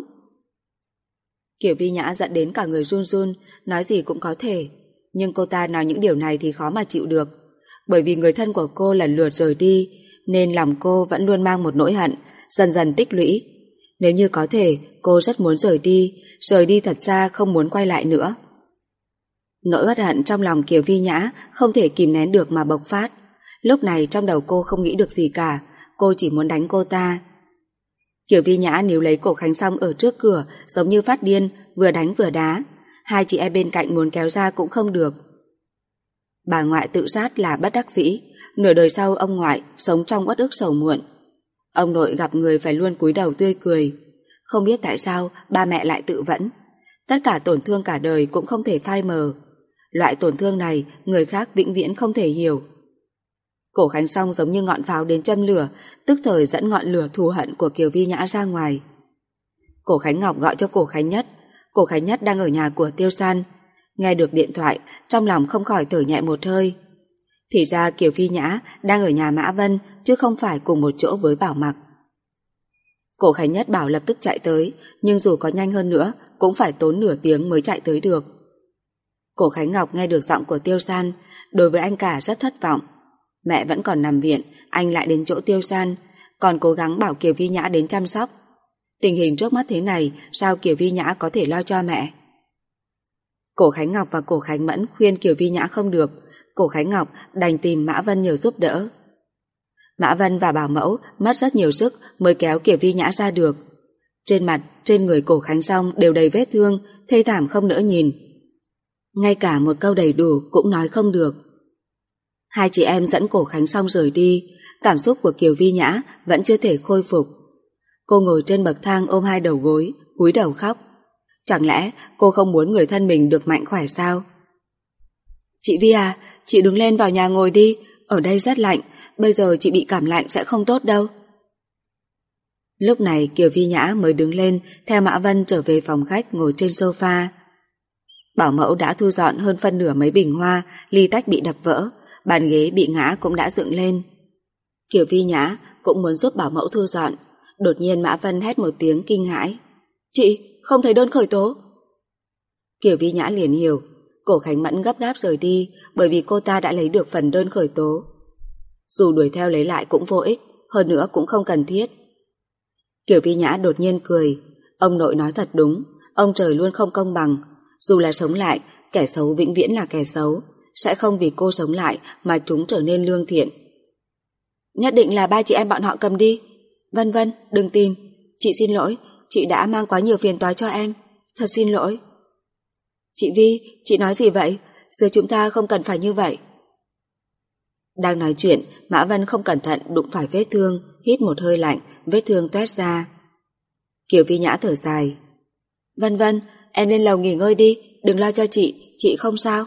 Kiều Vi Nhã giận đến cả người run run, nói gì cũng có thể. Nhưng cô ta nói những điều này thì khó mà chịu được. Bởi vì người thân của cô lần lượt rời đi, nên lòng cô vẫn luôn mang một nỗi hận, dần dần tích lũy. Nếu như có thể, cô rất muốn rời đi thật ra không muốn quay lại nữa. Nỗi uất hận trong lòng Kiều Vi Nhã không thể kìm nén được mà bộc phát. Lúc này trong đầu cô không nghĩ được gì cả, cô chỉ muốn đánh cô ta. Kiều Vi Nhã níu lấy cổ Khánh Song ở trước cửa giống như phát điên, vừa đánh vừa đá. Hai chị em bên cạnh muốn kéo ra cũng không được. Bà ngoại tự sát là bất đắc dĩ, nửa đời sau ông ngoại sống trong uất ức sầu muộn. Ông nội gặp người phải luôn cúi đầu tươi cười. Không biết tại sao ba mẹ lại tự vẫn. Tất cả tổn thương cả đời cũng không thể phai mờ. Loại tổn thương này người khác vĩnh viễn không thể hiểu. Cổ Khánh Song giống như ngọn pháo đến châm lửa, tức thời dẫn ngọn lửa thù hận của Kiều Vi Nhã ra ngoài. Cổ Khánh Ngọc gọi cho Cổ Khánh Nhất. Cổ Khánh Nhất đang ở nhà của Tiêu San. Nghe được điện thoại, trong lòng không khỏi thở nhẹ một hơi. Thì ra Kiều Vi Nhã đang ở nhà Mã Vân, chứ không phải cùng một chỗ với Bảo Mặc. Cổ Khánh Nhất bảo lập tức chạy tới, nhưng dù có nhanh hơn nữa cũng phải tốn nửa tiếng mới chạy tới được. Cổ Khánh Ngọc nghe được giọng của Tiêu San, đối với anh cả rất thất vọng. Mẹ vẫn còn nằm viện, anh lại đến chỗ Tiêu San, còn cố gắng bảo Kiều Vi Nhã đến chăm sóc. Tình hình trước mắt thế này, sao Kiều Vi Nhã có thể lo cho mẹ? Cổ Khánh Ngọc và Cổ Khánh Mẫn khuyên Kiều Vi Nhã không được, Cổ Khánh Ngọc đành tìm Mã Vân nhờ giúp đỡ. Mã Vân và bảo mẫu mất rất nhiều sức mới kéo Kiều Vi Nhã ra được. Trên mặt, trên người Cổ Khánh Song đều đầy vết thương, thê thảm không nỡ nhìn. Ngay cả một câu đầy đủ cũng nói không được. Hai chị em dẫn Cổ Khánh Song rời đi, cảm xúc của Kiều Vi Nhã vẫn chưa thể khôi phục. Cô ngồi trên bậc thang ôm hai đầu gối, cúi đầu khóc. Chẳng lẽ cô không muốn người thân mình được mạnh khỏe sao? Chị Vi à, chị đứng lên vào nhà ngồi đi, ở đây rất lạnh, bây giờ chị bị cảm lạnh sẽ không tốt đâu. Lúc này Kiều Vi Nhã mới đứng lên theo Mã Vân trở về phòng khách ngồi trên sofa. Bảo mẫu đã thu dọn hơn phân nửa mấy bình hoa, ly tách bị đập vỡ, bàn ghế bị ngã cũng đã dựng lên. Kiều Vi Nhã cũng muốn giúp bảo mẫu thu dọn. Đột nhiên Mã Vân hét một tiếng kinh hãi. Chị, không thấy đơn khởi tố. Kiều Vi Nhã liền hiểu, Cổ Khánh Mẫn gấp gáp rời đi bởi vì cô ta đã lấy được phần đơn khởi tố. Dù đuổi theo lấy lại cũng vô ích, hơn nữa cũng không cần thiết. Kiều Vi Nhã đột nhiên cười. Ông nội nói thật đúng, ông trời luôn không công bằng. Dù là sống lại, kẻ xấu vĩnh viễn là kẻ xấu, sẽ không vì cô sống lại mà chúng trở nên lương thiện. Nhất định là ba chị em bọn họ cầm đi. Vân Vân, đừng tìm. Chị xin lỗi, chị đã mang quá nhiều phiền toái cho em. Thật xin lỗi. Chị Vi, chị nói gì vậy? Giữa chúng ta không cần phải như vậy. Đang nói chuyện, Mã Vân không cẩn thận đụng phải vết thương, hít một hơi lạnh, vết thương toét ra. Kiều Vi Nhã thở dài. Vân Vân, em lên lầu nghỉ ngơi đi, đừng lo cho chị không sao.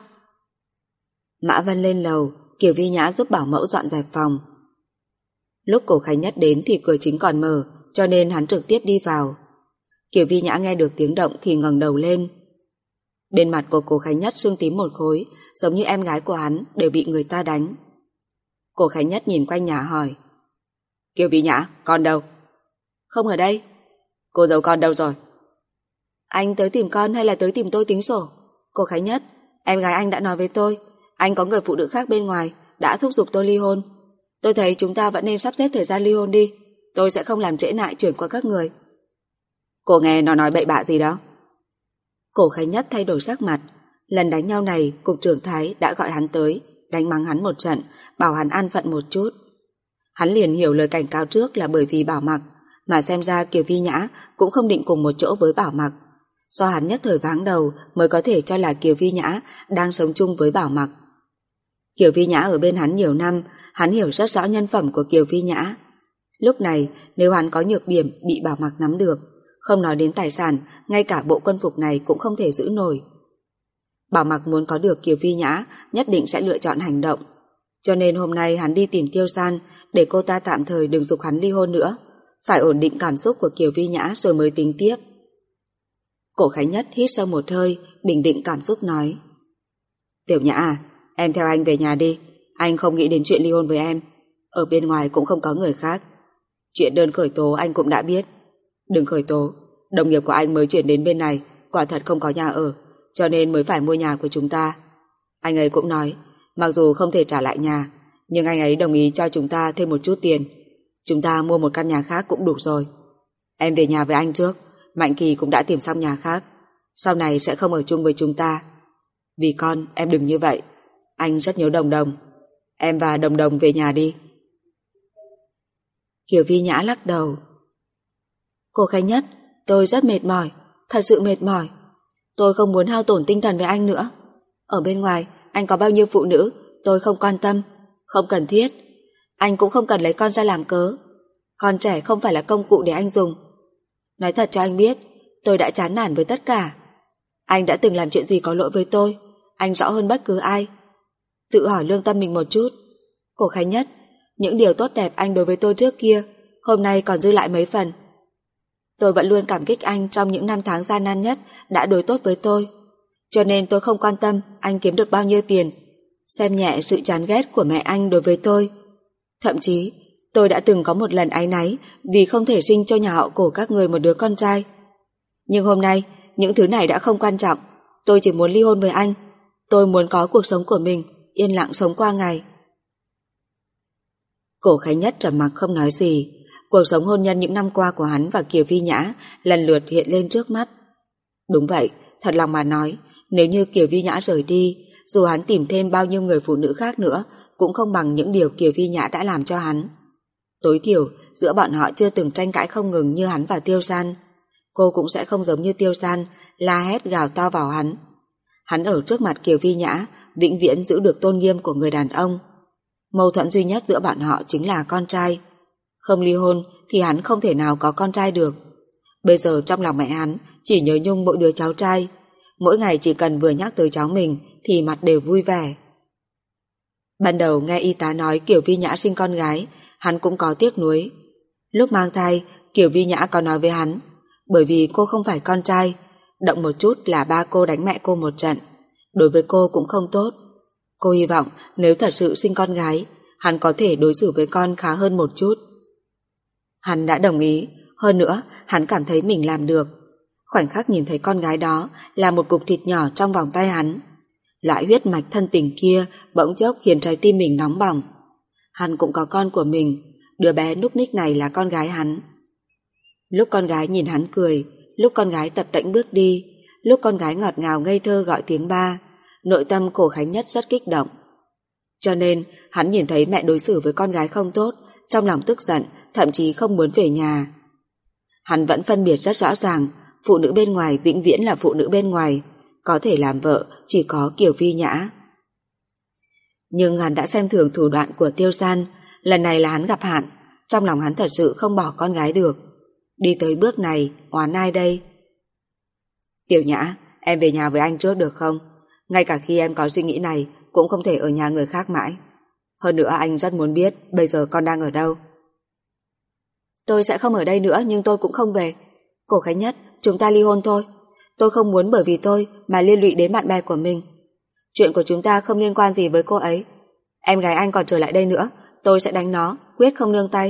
Mã Vân lên lầu, Kiều Vi Nhã giúp bảo mẫu dọn dẹp phòng. Lúc Cổ Khánh Nhất đến thì cửa chính còn mở, cho nên hắn trực tiếp đi vào. Kiều Vi Nhã nghe được tiếng động thì ngẩng đầu lên. Bên mặt của Cổ Khánh Nhất sưng tím một khối, giống như em gái của hắn đều bị người ta đánh. Cổ Khánh Nhất nhìn quanh nhà hỏi. Kiều Vi Nhã, con đâu? Không ở đây. Cô dâu con đâu rồi? Anh tới tìm con hay là tới tìm tôi tính sổ? Cổ Khánh Nhất, em gái anh đã nói với tôi, anh có người phụ nữ khác bên ngoài, đã thúc giục tôi ly hôn. Tôi thấy chúng ta vẫn nên sắp xếp thời gian ly hôn đi, tôi sẽ không làm trễ nại chuyển qua các người. Cô nghe nó nói bậy bạ gì đó? Cổ Khánh Nhất thay đổi sắc mặt. Lần đánh nhau này, cục trưởng Thái đã gọi hắn tới, đánh mắng hắn một trận, bảo hắn an phận một chút. Hắn liền hiểu lời cảnh cáo trước là bởi vì Bảo Mặc, mà xem ra Kiều Vi Nhã cũng không định cùng một chỗ với Bảo Mặc. Do hắn nhất thời váng đầu mới có thể cho là Kiều Vi Nhã đang sống chung với Bảo Mặc. Kiều Vi Nhã ở bên hắn nhiều năm, hắn hiểu rất rõ nhân phẩm của Kiều Vi Nhã. Lúc này, nếu hắn có nhược điểm bị Bảo Mặc nắm được, không nói đến tài sản, ngay cả bộ quân phục này cũng không thể giữ nổi. Bảo Mặc muốn có được Kiều Vi Nhã, nhất định sẽ lựa chọn hành động. Cho nên hôm nay hắn đi tìm Tiêu San để cô ta tạm thời đừng giục hắn ly hôn nữa, phải ổn định cảm xúc của Kiều Vi Nhã rồi mới tính tiếp. Cổ Khánh Nhất hít sâu một hơi, bình định cảm xúc nói. Tiểu Nhã à, em theo anh về nhà đi, anh không nghĩ đến chuyện ly hôn với em. Ở bên ngoài cũng không có người khác. Chuyện đơn khởi tố anh cũng đã biết. Đừng khởi tố, đồng nghiệp của anh mới chuyển đến bên này, quả thật không có nhà ở, cho nên mới phải mua nhà của chúng ta. Anh ấy cũng nói, mặc dù không thể trả lại nhà, nhưng anh ấy đồng ý cho chúng ta thêm một chút tiền. Chúng ta mua một căn nhà khác cũng đủ rồi. Em về nhà với anh trước, Mạnh Kỳ cũng đã tìm xong nhà khác, sau này sẽ không ở chung với chúng ta. Vì con, em đừng như vậy. Anh rất nhớ Đồng Đồng. Em và Đồng Đồng về nhà đi. Kiều Vi Nhã lắc đầu. Cô Khánh Nhất, tôi rất mệt mỏi, thật sự mệt mỏi. Tôi không muốn hao tổn tinh thần với anh nữa. Ở bên ngoài, anh có bao nhiêu phụ nữ, tôi không quan tâm, không cần thiết. Anh cũng không cần lấy con ra làm cớ. Con trẻ không phải là công cụ để anh dùng. Nói thật cho anh biết, tôi đã chán nản với tất cả. Anh đã từng làm chuyện gì có lỗi với tôi, anh rõ hơn bất cứ ai. Tự hỏi lương tâm mình một chút. Cổ Khánh Nhất, những điều tốt đẹp anh đối với tôi trước kia, hôm nay còn dư lại mấy phần. Tôi vẫn luôn cảm kích anh trong những năm tháng gian nan nhất đã đối tốt với tôi. Cho nên tôi không quan tâm anh kiếm được bao nhiêu tiền, xem nhẹ sự chán ghét của mẹ anh đối với tôi. Thậm chí, tôi đã từng có một lần áy náy vì không thể sinh cho nhà họ Cổ các người một đứa con trai. Nhưng hôm nay, những thứ này đã không quan trọng. Tôi chỉ muốn ly hôn với anh. Tôi muốn có cuộc sống của mình, yên lặng sống qua ngày. Cổ Khánh Nhất trầm mặc không nói gì. Cuộc sống hôn nhân những năm qua của hắn và Kiều Vi Nhã lần lượt hiện lên trước mắt. Đúng vậy, thật lòng mà nói, nếu như Kiều Vi Nhã rời đi, dù hắn tìm thêm bao nhiêu người phụ nữ khác nữa, cũng không bằng những điều Kiều Vi Nhã đã làm cho hắn. Tối thiểu, giữa bọn họ chưa từng tranh cãi không ngừng như hắn và Tiêu San. Cô cũng sẽ không giống như Tiêu San, la hét gào to vào hắn. Hắn ở trước mặt Kiều Vi Nhã, vĩnh viễn giữ được tôn nghiêm của người đàn ông. Mâu thuẫn duy nhất giữa bọn họ chính là con trai. Không ly hôn thì hắn không thể nào có con trai được. Bây giờ trong lòng mẹ hắn chỉ nhớ nhung mỗi đứa cháu trai. Mỗi ngày chỉ cần vừa nhắc tới cháu mình thì mặt đều vui vẻ. Ban đầu nghe y tá nói Kiều Vi Nhã sinh con gái, hắn cũng có tiếc nuối. Lúc mang thai, Kiều Vi Nhã có nói với hắn, bởi vì cô không phải con trai, động một chút là ba cô đánh mẹ cô một trận, đối với cô cũng không tốt. Cô hy vọng nếu thật sự sinh con gái, hắn có thể đối xử với con khá hơn một chút. Hắn đã đồng ý, hơn nữa hắn cảm thấy mình làm được. Khoảnh khắc nhìn thấy con gái đó là một cục thịt nhỏ trong vòng tay hắn. Loại huyết mạch thân tình kia bỗng chốc khiến trái tim mình nóng bỏng. Hắn cũng có con của mình, đứa bé núc ních này là con gái hắn. Lúc con gái nhìn hắn cười, lúc con gái tập tễnh bước đi, lúc con gái ngọt ngào ngây thơ gọi tiếng ba, nội tâm Cổ Khánh Nhất rất kích động. Cho nên hắn nhìn thấy mẹ đối xử với con gái không tốt, trong lòng tức giận, thậm chí không muốn về nhà. Hắn vẫn phân biệt rất rõ ràng, phụ nữ bên ngoài vĩnh viễn là phụ nữ bên ngoài, có thể làm vợ chỉ có Kiều Vi Nhã. Nhưng hắn đã xem thường thủ đoạn của Tiêu San, lần này là hắn gặp hạn, trong lòng hắn thật sự không bỏ con gái được. Đi tới bước này, oán ai đây? Tiểu Nhã, em về nhà với anh trước được không? Ngay cả khi em có suy nghĩ này, cũng không thể ở nhà người khác mãi. Hơn nữa anh rất muốn biết bây giờ con đang ở đâu. Tôi sẽ không ở đây nữa, nhưng tôi cũng không về. Cổ Khánh Nhất, chúng ta ly hôn thôi. Tôi không muốn bởi vì tôi mà liên lụy đến bạn bè của mình. Chuyện của chúng ta không liên quan gì với cô ấy. Em gái anh còn trở lại đây nữa, tôi sẽ đánh nó, quyết không nương tay.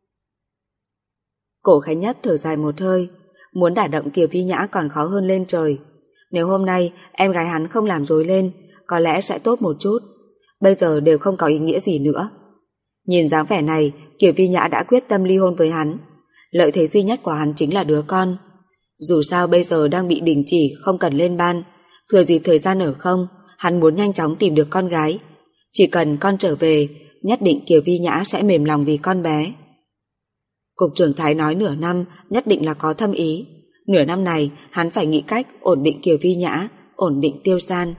Cổ Khánh Nhất thở dài một hơi, muốn đả động Kiều Vi Nhã còn khó hơn lên trời. Nếu hôm nay em gái hắn không làm rối lên, có lẽ sẽ tốt một chút. Bây giờ đều không có ý nghĩa gì nữa. Nhìn dáng vẻ này, Kiều Vi Nhã đã quyết tâm ly hôn với hắn. Lợi thế duy nhất của hắn chính là đứa con. Dù sao bây giờ đang bị đình chỉ, không cần lên ban. Thừa dịp thời gian ở không, hắn muốn nhanh chóng tìm được con gái. Chỉ cần con trở về, nhất định Kiều Vi Nhã sẽ mềm lòng vì con bé. Cục trưởng Thái nói nửa năm nhất định là có thâm ý. Nửa năm này hắn phải nghĩ cách ổn định Kiều Vi Nhã, ổn định Tiêu San.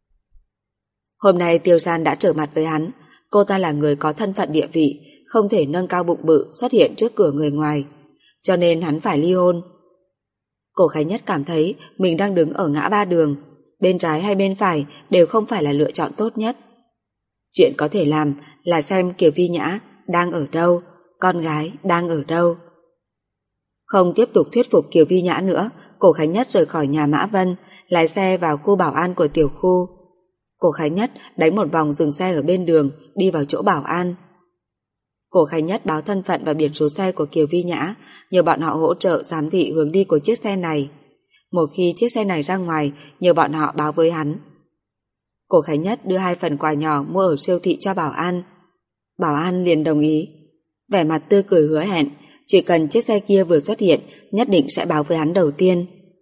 Hôm nay Tiêu San đã trở mặt với hắn. Cô ta là người có thân phận địa vị, không thể nâng cao bụng bự xuất hiện trước cửa người ngoài, cho nên hắn phải ly hôn. Cổ Khánh Nhất cảm thấy mình đang đứng ở ngã ba đường, bên trái hay bên phải đều không phải là lựa chọn tốt nhất. Chuyện có thể làm là xem Kiều Vi Nhã đang ở đâu, con gái đang ở đâu. Không tiếp tục thuyết phục Kiều Vi Nhã nữa, Cổ Khánh Nhất rời khỏi nhà Mã Vân, lái xe vào khu bảo an của tiểu khu. Cổ Khánh Nhất đánh một vòng dừng xe ở bên đường, đi vào chỗ bảo an. Cổ Khánh Nhất báo thân phận và biển số xe của Kiều Vi Nhã, nhờ bọn họ hỗ trợ giám thị hướng đi của chiếc xe này. Một khi chiếc xe này ra ngoài, nhờ bọn họ báo với hắn. Cổ Khánh Nhất đưa 2 phần quà nhỏ mua ở siêu thị cho bảo an. Bảo an liền đồng ý, vẻ mặt tươi cười hứa hẹn, chỉ cần chiếc xe kia vừa xuất hiện, nhất định sẽ báo với hắn đầu tiên.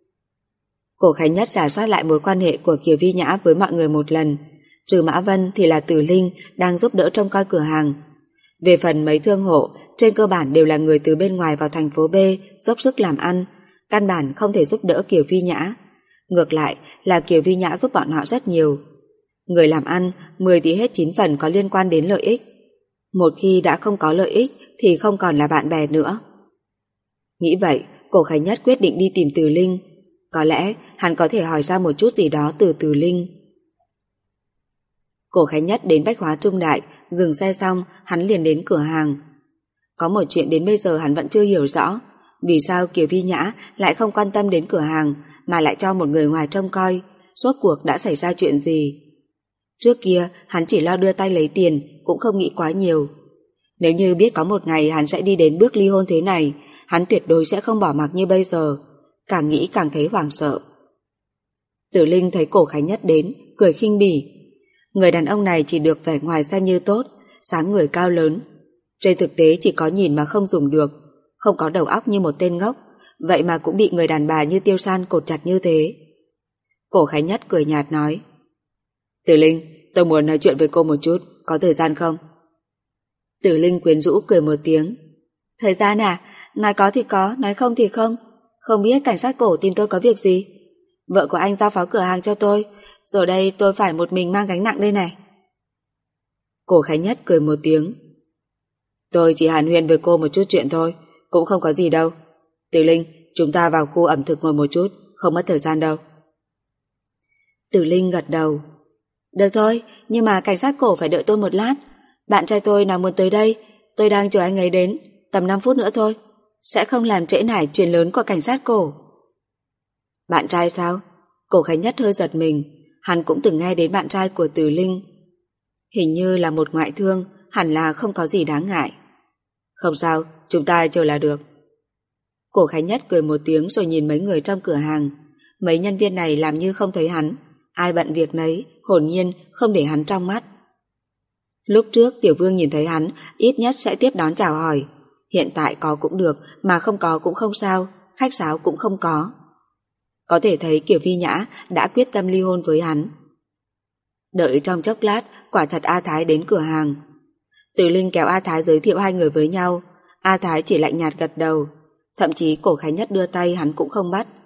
Cổ Khánh Nhất rà soát lại mối quan hệ của Kiều Vi Nhã với mọi người một lần, trừ Mã Vân thì là Từ Linh đang giúp đỡ trông coi cửa hàng. Về phần mấy thương hộ, trên cơ bản đều là người từ bên ngoài vào thành phố B dốc sức làm ăn, căn bản không thể giúp đỡ Kiều Vi Nhã. Ngược lại là Kiều Vi Nhã giúp bọn họ rất nhiều. Người làm ăn, 10 thì hết 9 phần có liên quan đến lợi ích. Một khi đã không có lợi ích thì không còn là bạn bè nữa. Nghĩ vậy, Cổ Khánh Nhất quyết định đi tìm Từ Linh. Có lẽ hắn có thể hỏi ra một chút gì đó từ Từ Linh. Cổ Khánh Nhất đến Bách Hóa Trung Đại, dừng xe xong, hắn liền đến cửa hàng. Có một chuyện đến bây giờ hắn vẫn chưa hiểu rõ, vì sao Kiều Vi Nhã lại không quan tâm đến cửa hàng mà lại cho một người ngoài trông coi, rốt cuộc đã xảy ra chuyện gì. Trước kia hắn chỉ lo đưa tay lấy tiền, cũng không nghĩ quá nhiều. Nếu như biết có một ngày hắn sẽ đi đến bước ly hôn thế này, hắn tuyệt đối sẽ không bỏ mặc như bây giờ, càng nghĩ càng thấy hoảng sợ. Tử Linh thấy Cổ Khánh Nhất đến, cười khinh bỉ. Người đàn ông này chỉ được vẻ ngoài xem như tốt, dáng người cao lớn. Trên thực tế chỉ có nhìn mà không dùng được, không có đầu óc như một tên ngốc, vậy mà cũng bị người đàn bà như Tiêu San cột chặt như thế. Cổ Khánh Nhất cười nhạt nói: Tử Linh, tôi muốn nói chuyện với cô một chút, có thời gian không? Tử Linh quyến rũ cười một tiếng: Thời gian à? Nói có thì có, nói không thì không. Không biết cảnh sát Cổ tìm tôi có việc gì? Vợ của anh giao phó cửa hàng cho tôi, rồi đây tôi phải một mình mang gánh nặng đây này. Cổ Khánh Nhất cười một tiếng: Tôi chỉ hàn huyên với cô một chút chuyện thôi, cũng không có gì đâu. Tử Linh, chúng ta vào khu ẩm thực ngồi một chút, không mất thời gian đâu. Tử Linh gật đầu: Được thôi, nhưng mà cảnh sát Cổ phải đợi tôi một lát. Bạn trai tôi nào muốn tới đây, tôi đang chờ anh ấy đến, tầm 5 phút nữa thôi, sẽ không làm trễ nải chuyện lớn của cảnh sát Cổ. Bạn trai sao? Cổ Khánh Nhất hơi giật mình, hắn cũng từng nghe đến bạn trai của Tử Linh. Hình như là một ngoại thương, hẳn là không có gì đáng ngại. Không sao, chúng ta chờ là được. Cổ Khánh Nhất cười một tiếng rồi nhìn mấy người trong cửa hàng. Mấy nhân viên này làm như không thấy hắn, ai bận việc nấy, hồn nhiên không để hắn trong mắt. Lúc trước Tiểu Vương nhìn thấy hắn, ít nhất sẽ tiếp đón chào hỏi. Hiện tại có cũng được, mà không có cũng không sao, khách sáo cũng không có. Có thể thấy Kiều Vi Nhã đã quyết tâm ly hôn với hắn. Đợi trong chốc lát, quả thật A Thái đến cửa hàng. Từ Linh kéo A Thái giới thiệu hai người với nhau. A Thái chỉ lạnh nhạt gật đầu, thậm chí Cổ Khánh Nhất đưa tay hắn cũng không bắt.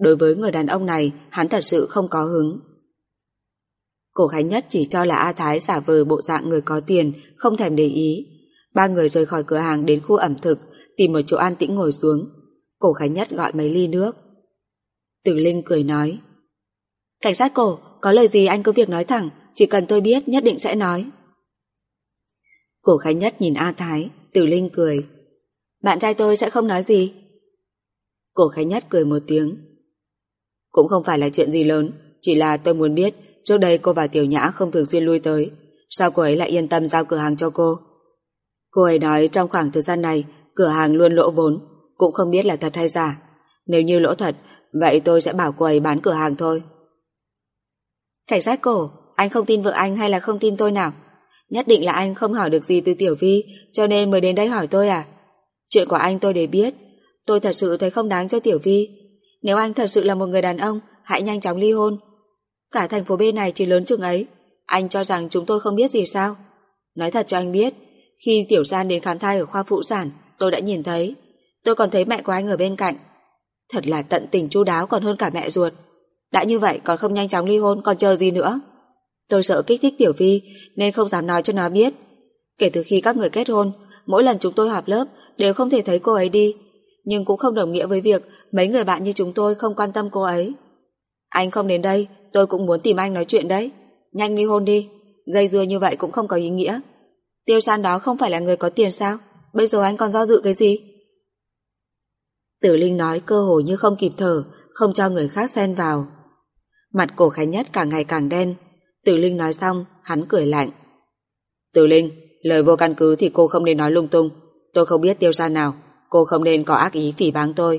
Đối với người đàn ông này, hắn thật sự không có hứng. Cổ Khánh Nhất chỉ cho là A Thái giả vờ bộ dạng người có tiền, không thèm để ý. Ba người rời khỏi cửa hàng đến khu ẩm thực, tìm một chỗ an tĩnh ngồi xuống. Cổ Khánh Nhất gọi mấy ly nước. Tử Linh cười nói: Cảnh sát Cổ, có lời gì anh cứ việc nói thẳng, chỉ cần tôi biết nhất định sẽ nói. Cổ Khánh Nhất nhìn A Thái, Tử Linh cười: Bạn trai tôi sẽ không nói gì. Cổ Khánh Nhất cười một tiếng: Cũng không phải là chuyện gì lớn, chỉ là tôi muốn biết trước đây cô và Tiểu Nhã không thường xuyên lui tới, sao cô ấy lại yên tâm giao cửa hàng cho cô? Cô ấy nói trong khoảng thời gian này cửa hàng luôn lỗ vốn, cũng không biết là thật hay giả. Nếu như lỗ thật, vậy tôi sẽ bảo cô ấy bán cửa hàng thôi. Cảnh sát Cổ, anh không tin vợ anh hay là không tin tôi nào? Nhất định là anh không hỏi được gì từ Tiểu Vi, cho nên mới đến đây hỏi tôi à? Chuyện của anh tôi đều biết. Tôi thật sự thấy không đáng cho Tiểu Vi. Nếu anh thật sự là một người đàn ông, hãy nhanh chóng ly hôn. Cả thành phố B này chỉ lớn chừng ấy, anh cho rằng chúng tôi không biết gì sao? Nói thật cho anh biết, khi Tiểu San đến khám thai ở khoa phụ sản, tôi đã nhìn thấy. Tôi còn thấy mẹ của anh ở bên cạnh. Thật là tận tình chu đáo còn hơn cả mẹ ruột. Đã như vậy còn không nhanh chóng ly hôn, còn chờ gì nữa? Tôi sợ kích thích Tiểu Vi nên không dám nói cho nó biết. Kể từ khi các người kết hôn, mỗi lần chúng tôi họp lớp đều không thể thấy cô ấy đi. Nhưng cũng không đồng nghĩa với việc mấy người bạn như chúng tôi không quan tâm cô ấy. Anh không đến đây, tôi cũng muốn tìm anh nói chuyện đấy. Nhanh ly hôn đi, dây dưa như vậy cũng không có ý nghĩa. Tiêu San đó không phải là người có tiền sao? Bây giờ anh còn do dự cái gì? Tử Linh nói cơ hồ như không kịp thở, không cho người khác xen vào. Mặt Cổ Khánh Nhất càng ngày càng đen. Tử Linh nói xong, hắn cười lạnh. Tử Linh, lời vô căn cứ thì cô không nên nói lung tung. Tôi không biết Tiêu San nào, cô không nên có ác ý phỉ báng tôi.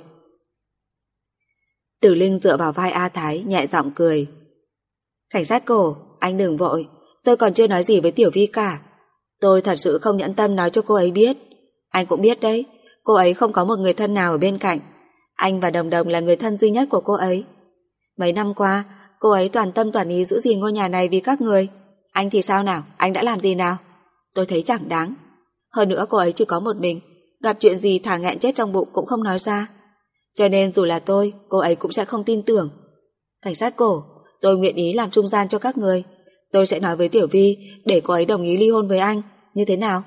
Tử Linh dựa vào vai A Thái, nhẹ giọng cười. Cảnh sát Cổ, anh đừng vội, tôi còn chưa nói gì với Tiểu Vi cả. Tôi thật sự không nhẫn tâm nói cho cô ấy biết. Anh cũng biết đấy, cô ấy không có một người thân nào ở bên cạnh. Anh và Đồng Đồng là người thân duy nhất của cô ấy. Mấy năm qua, cô ấy toàn tâm toàn ý giữ gìn ngôi nhà này vì các người. Anh thì sao nào, anh đã làm gì nào? Tôi thấy chẳng đáng. Hơn nữa cô ấy chỉ có một mình, gặp chuyện gì thà nghẹn chết trong bụng cũng không nói ra. Cho nên dù là tôi, cô ấy cũng sẽ không tin tưởng. Cảnh sát Cổ, tôi nguyện ý làm trung gian cho các người. Tôi sẽ nói với Tiểu Vi để cô ấy đồng ý ly hôn với anh. Như thế nào?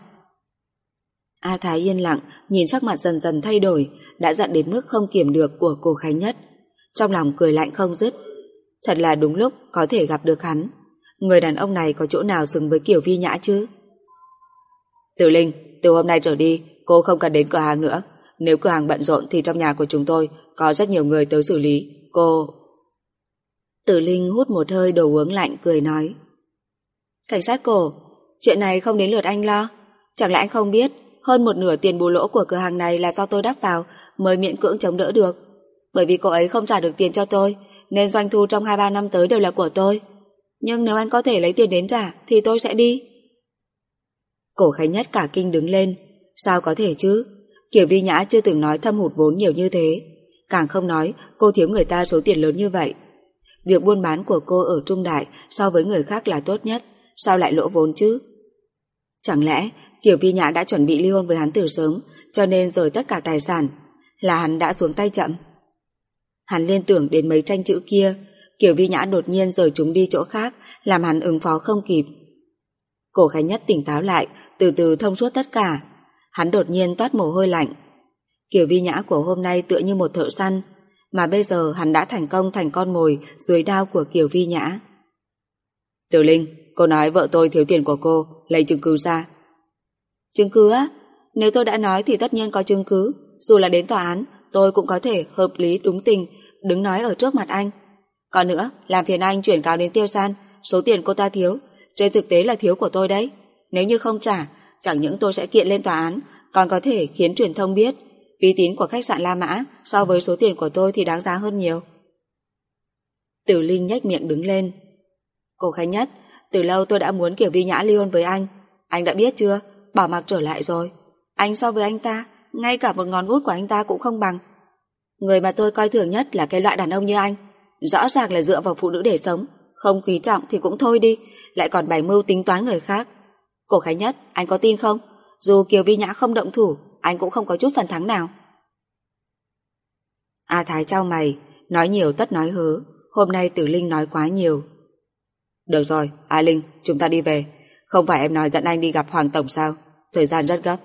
A Thái yên lặng, nhìn sắc mặt dần dần thay đổi, đã giận đến mức không kiềm được của cô Khánh Nhất. Trong lòng cười lạnh không dứt. Thật là đúng lúc có thể gặp được hắn. Người đàn ông này có chỗ nào xứng với Kiều Vi Nhã chứ? Tử Linh, từ hôm nay trở đi, cô không cần đến cửa hàng nữa. Nếu cửa hàng bận rộn thì trong nhà của chúng tôi có rất nhiều người tới xử lý. Cô... Tử Linh hút một hơi đồ uống lạnh cười nói. Cảnh sát Cổ, chuyện này không đến lượt anh lo. Chẳng lẽ anh không biết hơn một nửa tiền bù lỗ của cửa hàng này là do tôi đắp vào mới miễn cưỡng chống đỡ được. Bởi vì cô ấy không trả được tiền cho tôi nên doanh thu trong 2-3 năm tới đều là của tôi. Nhưng nếu anh có thể lấy tiền đến trả thì tôi sẽ đi. Cổ Khánh Nhất cả kinh đứng lên. Sao có thể chứ? Kiều Vi Nhã chưa từng nói thâm hụt vốn nhiều như thế, càng không nói cô thiếu người ta số tiền lớn như vậy. Việc buôn bán của cô ở Trung Đại so với người khác là tốt nhất, sao lại lỗ vốn chứ? Chẳng lẽ Kiều Vi Nhã đã chuẩn bị ly hôn với hắn từ sớm, cho nên rời tất cả tài sản, là hắn đã xuống tay chậm? Hắn liên tưởng đến mấy tranh chữ kia, Kiều Vi Nhã đột nhiên rời chúng đi chỗ khác, làm hắn ứng phó không kịp. Cổ Khánh Nhất tỉnh táo lại, từ từ thông suốt tất cả. Hắn đột nhiên toát mồ hôi lạnh. Kiều Vi Nhã của hôm nay tựa như một thợ săn, mà bây giờ hắn đã thành công thành con mồi dưới đao của Kiều Vi Nhã. Tử Linh, cô nói vợ tôi thiếu tiền của cô, lấy chứng cứ ra. Chứng cứ á? Nếu tôi đã nói thì tất nhiên có chứng cứ. Dù là đến tòa án, tôi cũng có thể hợp lý đúng tình đứng nói ở trước mặt anh. Còn nữa, làm phiền anh chuyển cáo đến Tiêu San, số tiền cô ta thiếu trên thực tế là thiếu của tôi đấy. Nếu như không trả, chẳng những tôi sẽ kiện lên tòa án, còn có thể khiến truyền thông biết uy tín của khách sạn La Mã so với số tiền của tôi thì đáng giá hơn nhiều. Tử Linh nhếch miệng đứng lên. Cô Khánh Nhất, từ lâu tôi đã muốn Kiều Vi Nhã ly hôn với anh đã biết chưa? Bỏ mặc trở lại rồi. Anh so với anh ta, ngay cả một ngón út của anh ta cũng không bằng. Người mà tôi coi thường nhất là cái loại đàn ông như anh, rõ ràng là dựa vào phụ nữ để sống, không quý trọng thì cũng thôi đi, lại còn bày mưu tính toán người khác. Cổ Khánh Nhất, anh có tin không? Dù Kiều Vi Nhã không động thủ, anh cũng không có chút phần thắng nào. A Thái chau mày, nói nhiều tất nói hớ, hôm nay Tử Linh nói quá nhiều. Được rồi, A Linh, chúng ta đi về. Không phải em nói dẫn anh đi gặp Hoàng Tổng sao? Thời gian rất gấp.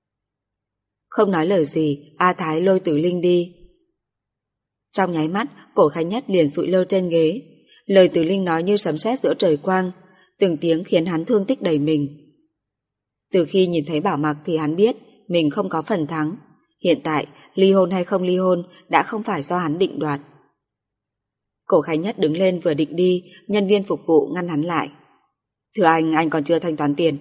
Không nói lời gì, A Thái lôi Tử Linh đi. Trong nháy mắt, Cổ Khánh Nhất liền sụi lơ trên ghế. Lời Tử Linh nói như sấm sét giữa trời quang, từng tiếng khiến hắn thương tích đầy mình. Từ khi nhìn thấy Bảo Mặc thì hắn biết mình không có phần thắng. Hiện tại, ly hôn hay không ly hôn đã không phải do hắn định đoạt. Cổ Khánh Nhất đứng lên vừa định đi, nhân viên phục vụ ngăn hắn lại. Thưa anh còn chưa thanh toán tiền.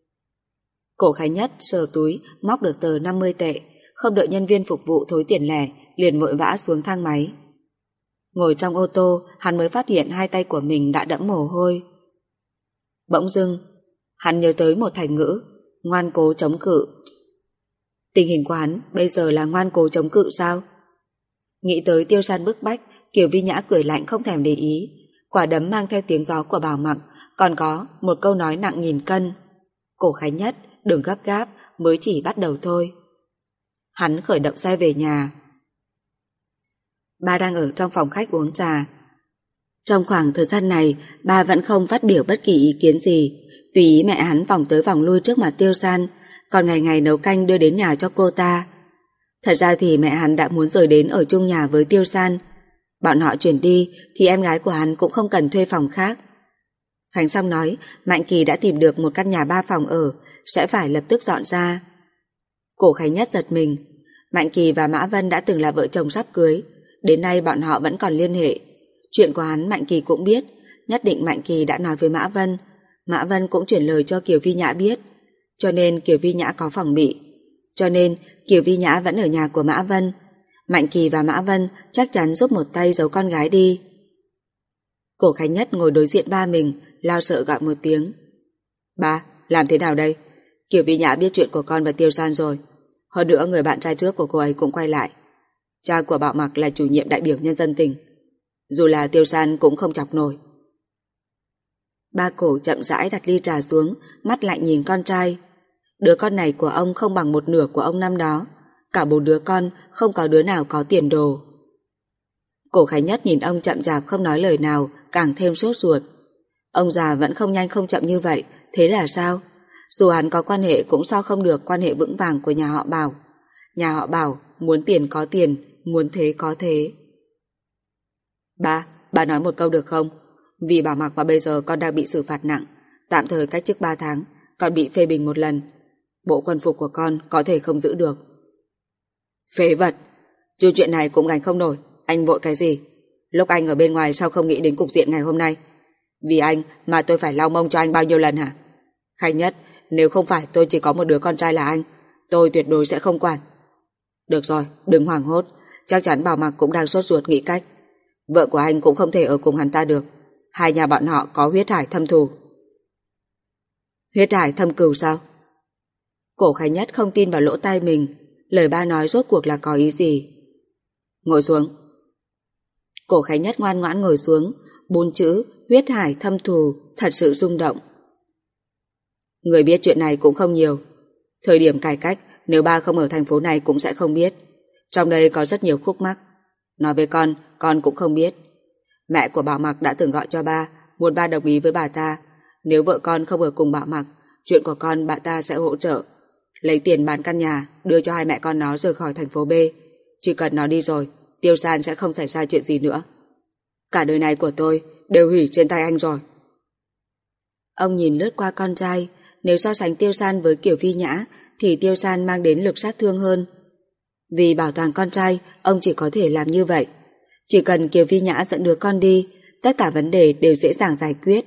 Cổ Khánh Nhất sờ túi, móc được tờ 50 tệ, không đợi nhân viên phục vụ thối tiền lẻ, liền vội vã xuống thang máy. Ngồi trong ô tô, hắn mới phát hiện hai tay của mình đã đẫm mồ hôi. Bỗng dưng, hắn nhớ tới một thành ngữ, ngoan cố chống cự. Tình hình của hắn bây giờ là ngoan cố chống cự sao? Nghĩ tới Tiêu San bức bách, Kiều Vi Nhã cười lạnh không thèm để ý. Quả đấm mang theo tiếng gió của Bảo Mặc, còn có một câu nói nặng nghìn cân. Cổ Khánh Nhất, đừng gấp gáp, mới chỉ bắt đầu thôi. Hắn khởi động xe về nhà. Ba đang ở trong phòng khách uống trà. Trong khoảng thời gian này, ba vẫn không phát biểu bất kỳ ý kiến gì, tùy ý mẹ hắn vòng tới vòng lui trước mặt Tiêu San, còn ngày ngày nấu canh đưa đến nhà cho cô ta. Thật ra thì mẹ hắn đã muốn rời đến ở chung nhà với Tiêu San. Bọn họ chuyển đi thì em gái của hắn cũng không cần thuê phòng khác. Khánh Song nói Mạnh Kỳ đã tìm được một căn nhà 3 phòng ở, sẽ phải lập tức dọn ra. Cổ Khánh Nhất giật mình. Mạnh Kỳ và Mã Vân đã từng là vợ chồng sắp cưới, đến nay bọn họ vẫn còn liên hệ. Chuyện của hắn Mạnh Kỳ cũng biết, nhất định Mạnh Kỳ đã nói với Mã Vân. Mã Vân cũng chuyển lời cho Kiều Vi Nhã biết, cho nên Kiều Vi Nhã có phòng bị. Cho nên Kiều Vi Nhã vẫn ở nhà của Mã Vân. Mạnh Kỳ và Mã Vân chắc chắn giúp một tay giấu con gái đi. Cổ Khánh Nhất ngồi đối diện ba mình, lo sợ gọi một tiếng. Ba, làm thế nào đây? Kiều Vi Nhã biết chuyện của con và Tiêu San rồi. Hơn nữa người bạn trai trước của cô ấy cũng quay lại. Cha của Bảo Mặc là chủ nhiệm đại biểu nhân dân tỉnh. Dù là Tiêu San cũng không chọc nổi. Ba Cổ chậm rãi đặt ly trà xuống, mắt lạnh nhìn con trai. Đứa con này của ông không bằng một nửa của ông năm đó. Cả 4 đứa con không có đứa nào có tiền đồ. Cổ Khánh Nhất nhìn ông chậm chạp không nói lời nào, càng thêm sốt ruột. Ông già vẫn không nhanh không chậm như vậy, thế là sao? Dù hắn có quan hệ cũng so không được quan hệ vững vàng của nhà họ Bảo. Nhà họ Bảo muốn tiền có tiền, muốn thế có thế. Ba nói một câu được không? Vì Bảo Mặc mà bây giờ con đang bị xử phạt nặng, tạm thời cách chức 3 tháng, còn bị phê bình một lần. Bộ quân phục của con có thể không giữ được. Phế vật, chứ chuyện này cũng gánh không nổi, anh vội cái gì? Lúc anh ở bên ngoài sao không nghĩ đến cục diện ngày hôm nay? Vì anh mà tôi phải lau mông cho anh bao nhiêu lần hả? Khánh Nhất, nếu không phải tôi chỉ có một đứa con trai là anh, tôi tuyệt đối sẽ không quản. Được rồi, đừng hoảng hốt, chắc chắn Bảo Mặc cũng đang sốt ruột nghĩ cách. Vợ của anh cũng không thể ở cùng hắn ta được. Hai nhà bọn họ có huyết hải thâm thù. Huyết hải thâm cừu sao? Cổ Khánh Nhất không tin vào lỗ tai mình, lời ba nói rốt cuộc là có ý gì. Ngồi xuống. Cổ Khánh Nhất ngoan ngoãn ngồi xuống, 4 chữ huyết hải thâm thù thật sự rung động. Người biết chuyện này cũng không nhiều. Thời điểm cải cách, nếu ba không ở thành phố này cũng sẽ không biết. Trong đây có rất nhiều khúc mắc. Nói với con cũng không biết. Mẹ của Bảo Mặc đã từng gọi cho ba, muốn ba đồng ý với bà ta. Nếu vợ con không ở cùng Bảo Mặc, chuyện của con bà ta sẽ hỗ trợ. Lấy tiền bán căn nhà, đưa cho hai mẹ con nó rời khỏi thành phố B. Chỉ cần nó đi rồi, Tiêu San sẽ không xảy ra chuyện gì nữa. Cả đời này của tôi đều hủy trên tay anh rồi. Ông nhìn lướt qua con trai, nếu so sánh Tiêu San với Kiều Vi Nhã thì Tiêu San mang đến lực sát thương hơn. Vì bảo toàn con trai, ông chỉ có thể làm như vậy. Chỉ cần Kiều Vi Nhã dẫn đứa con đi, tất cả vấn đề đều dễ dàng giải quyết.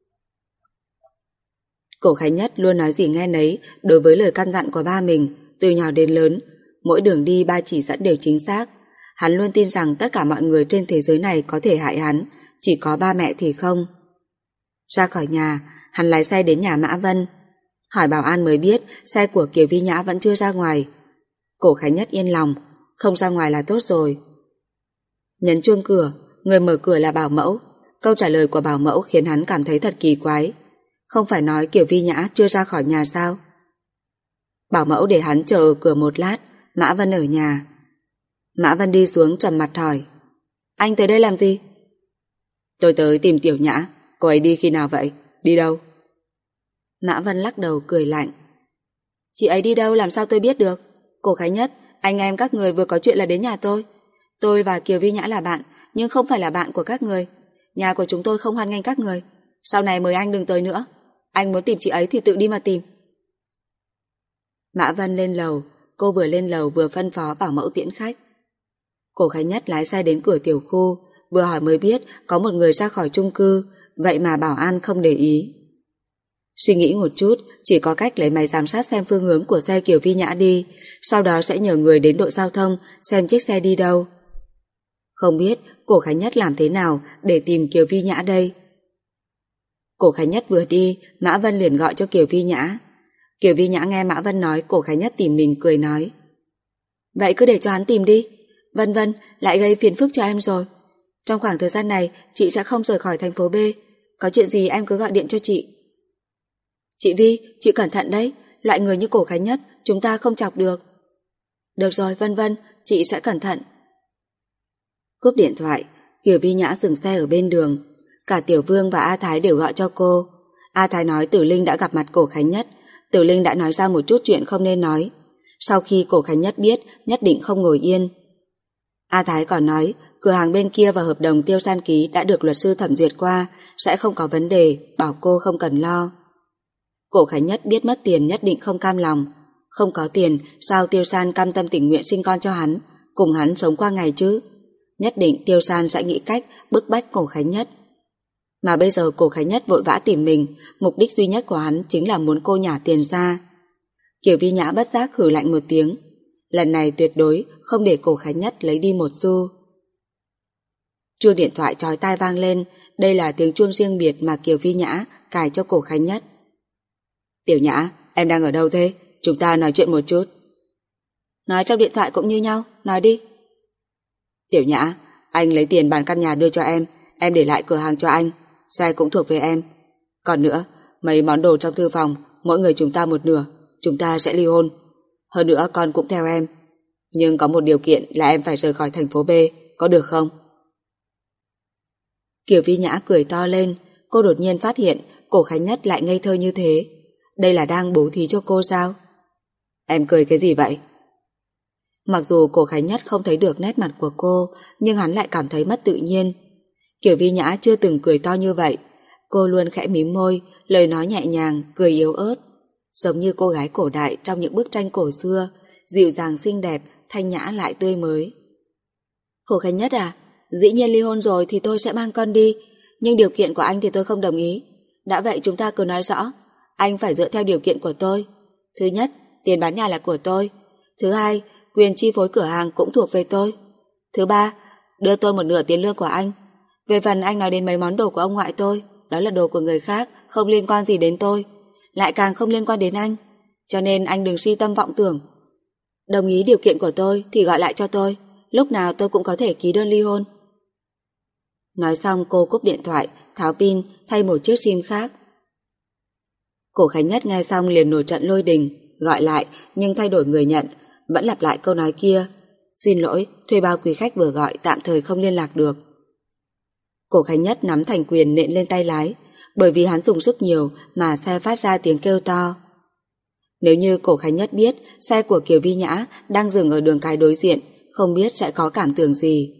Cổ Khánh Nhất luôn nói gì nghe nấy đối với lời căn dặn của ba mình, từ nhỏ đến lớn, mỗi đường đi ba chỉ dẫn đều chính xác. Hắn luôn tin rằng tất cả mọi người trên thế giới này có thể hại hắn, chỉ có ba mẹ thì không. Ra khỏi nhà, hắn lái xe đến nhà Mã Vân. Hỏi bảo an mới biết xe của Kiều Vi Nhã vẫn chưa ra ngoài. Cổ Khánh Nhất yên lòng, không ra ngoài là tốt rồi. Nhấn chuông cửa, người mở cửa là bảo mẫu. Câu trả lời của bảo mẫu khiến hắn cảm thấy thật kỳ quái. Không phải nói Kiều Vi Nhã chưa ra khỏi nhà sao? Bảo mẫu để hắn chờ ở cửa một lát, Mã Vân ở nhà. Mã Vân đi xuống trầm mặt hỏi. Anh tới đây làm gì? Tôi tới tìm Tiểu Nhã. Cô ấy đi khi nào vậy? Đi đâu? Mã Vân lắc đầu cười lạnh. Chị ấy đi đâu làm sao tôi biết được? Cổ Khánh Nhất, anh em các người vừa có chuyện là đến nhà tôi. Tôi và Kiều Vi Nhã là bạn, nhưng không phải là bạn của các người. Nhà của chúng tôi không hoan nghênh các người. Sau này mời anh đừng tới nữa. Anh muốn tìm chị ấy thì tự đi mà tìm. Mã Vân lên lầu. Cô vừa lên lầu vừa phân phó bảo mẫu tiễn khách. Cổ Khánh Nhất lái xe đến cửa tiểu khu, vừa hỏi mới biết có một người ra khỏi chung cư, vậy mà bảo an không để ý. Suy nghĩ một chút, chỉ có cách lấy máy giám sát xem phương hướng của xe Kiều Vi Nhã đi, sau đó sẽ nhờ người đến đội giao thông xem chiếc xe đi đâu. Không biết Cổ Khánh Nhất làm thế nào để tìm Kiều Vi Nhã đây? Cổ Khánh Nhất vừa đi, Mã Vân liền gọi cho Kiều Vi Nhã. Kiều Vi Nhã nghe Mã Vân nói Cổ Khánh Nhất tìm mình, cười nói. Vậy cứ để cho hắn tìm đi. Vân Vân lại gây phiền phức cho em rồi. Trong khoảng thời gian này chị sẽ không rời khỏi thành phố B. Có chuyện gì em cứ gọi điện cho chị. Chị Vi, chị cẩn thận đấy. Loại người như Cổ Khánh Nhất chúng ta không chọc được. Được rồi Vân Vân, chị sẽ cẩn thận. Cúp điện thoại, Kiều Vi Nhã dừng xe ở bên đường. Cả Tiểu Vương và A Thái đều gọi cho cô. A Thái nói Tử Linh đã gặp mặt Cổ Khánh Nhất. Tử Linh đã nói ra một chút chuyện không nên nói. Sau khi Cổ Khánh Nhất biết, nhất định không ngồi yên. A Thái còn nói cửa hàng bên kia và hợp đồng Tiêu San ký đã được luật sư thẩm duyệt qua, sẽ không có vấn đề, bảo cô không cần lo. Cổ Khánh Nhất biết mất tiền nhất định không cam lòng. Không có tiền, sao Tiêu San cam tâm tình nguyện sinh con cho hắn, cùng hắn sống qua ngày chứ? Nhất định Tiêu San sẽ nghĩ cách bức bách Cổ Khánh Nhất. Mà bây giờ Cổ Khánh Nhất vội vã tìm mình, mục đích duy nhất của hắn chính là muốn cô nhả tiền ra. Kiều Vi Nhã bất giác hừ lạnh một tiếng. Lần này tuyệt đối không để Cổ Khánh Nhất lấy đi một xu. Chuông điện thoại chói tai vang lên. Đây là tiếng chuông riêng biệt mà Kiều Vi Nhã cài cho Cổ Khánh Nhất. Tiểu Nhã, em đang ở đâu thế? Chúng ta nói chuyện một chút. Nói trong điện thoại cũng như nhau, nói đi. Tiểu Nhã, anh lấy tiền bán căn nhà đưa cho em để lại cửa hàng cho anh, xe cũng thuộc về em. Còn nữa, mấy món đồ trong thư phòng, mỗi người chúng ta một nửa, chúng ta sẽ ly hôn. Hơn nữa con cũng theo em. Nhưng có một điều kiện là em phải rời khỏi thành phố B, có được không? Kiều Vi Nhã cười to lên. Cô đột nhiên phát hiện Cổ Khánh Nhất lại ngây thơ như thế. Đây là đang bố thí cho cô sao? Em cười cái gì vậy? Mặc dù Cổ Khánh Nhất không thấy được nét mặt của cô, nhưng hắn lại cảm thấy mất tự nhiên. Kiều Vi Nhã chưa từng cười to như vậy. Cô luôn khẽ mím môi, lời nói nhẹ nhàng, cười yếu ớt. Giống như cô gái cổ đại trong những bức tranh cổ xưa, dịu dàng xinh đẹp, thanh nhã lại tươi mới. Cổ Khánh Nhất à, dĩ nhiên ly hôn rồi thì tôi sẽ mang con đi, nhưng điều kiện của anh thì tôi không đồng ý. Đã vậy chúng ta cứ nói rõ, anh phải dựa theo điều kiện của tôi. Thứ nhất, tiền bán nhà là của tôi. Thứ hai, quyền chi phối cửa hàng cũng thuộc về tôi. Thứ ba, đưa tôi một nửa tiền lương của anh. Về phần anh nói đến mấy món đồ của ông ngoại tôi, đó là đồ của người khác, không liên quan gì đến tôi, lại càng không liên quan đến anh. Cho nên anh đừng si tâm vọng tưởng. Đồng ý điều kiện của tôi thì gọi lại cho tôi, lúc nào tôi cũng có thể ký đơn ly hôn. Nói xong cô cúp điện thoại, tháo pin, thay một chiếc sim khác. Cổ Khánh Nhất nghe xong liền nổi trận lôi đình, gọi lại nhưng thay đổi người nhận, vẫn lặp lại câu nói kia. Xin lỗi, thuê bao quý khách vừa gọi tạm thời không liên lạc được. Cổ Khánh Nhất nắm thành quyền nện lên tay lái, bởi vì hắn dùng sức nhiều mà xe phát ra tiếng kêu to. Nếu như Cổ Khánh Nhất biết xe của Kiều Vi Nhã đang dừng ở đường cái đối diện, không biết sẽ có cảm tưởng gì.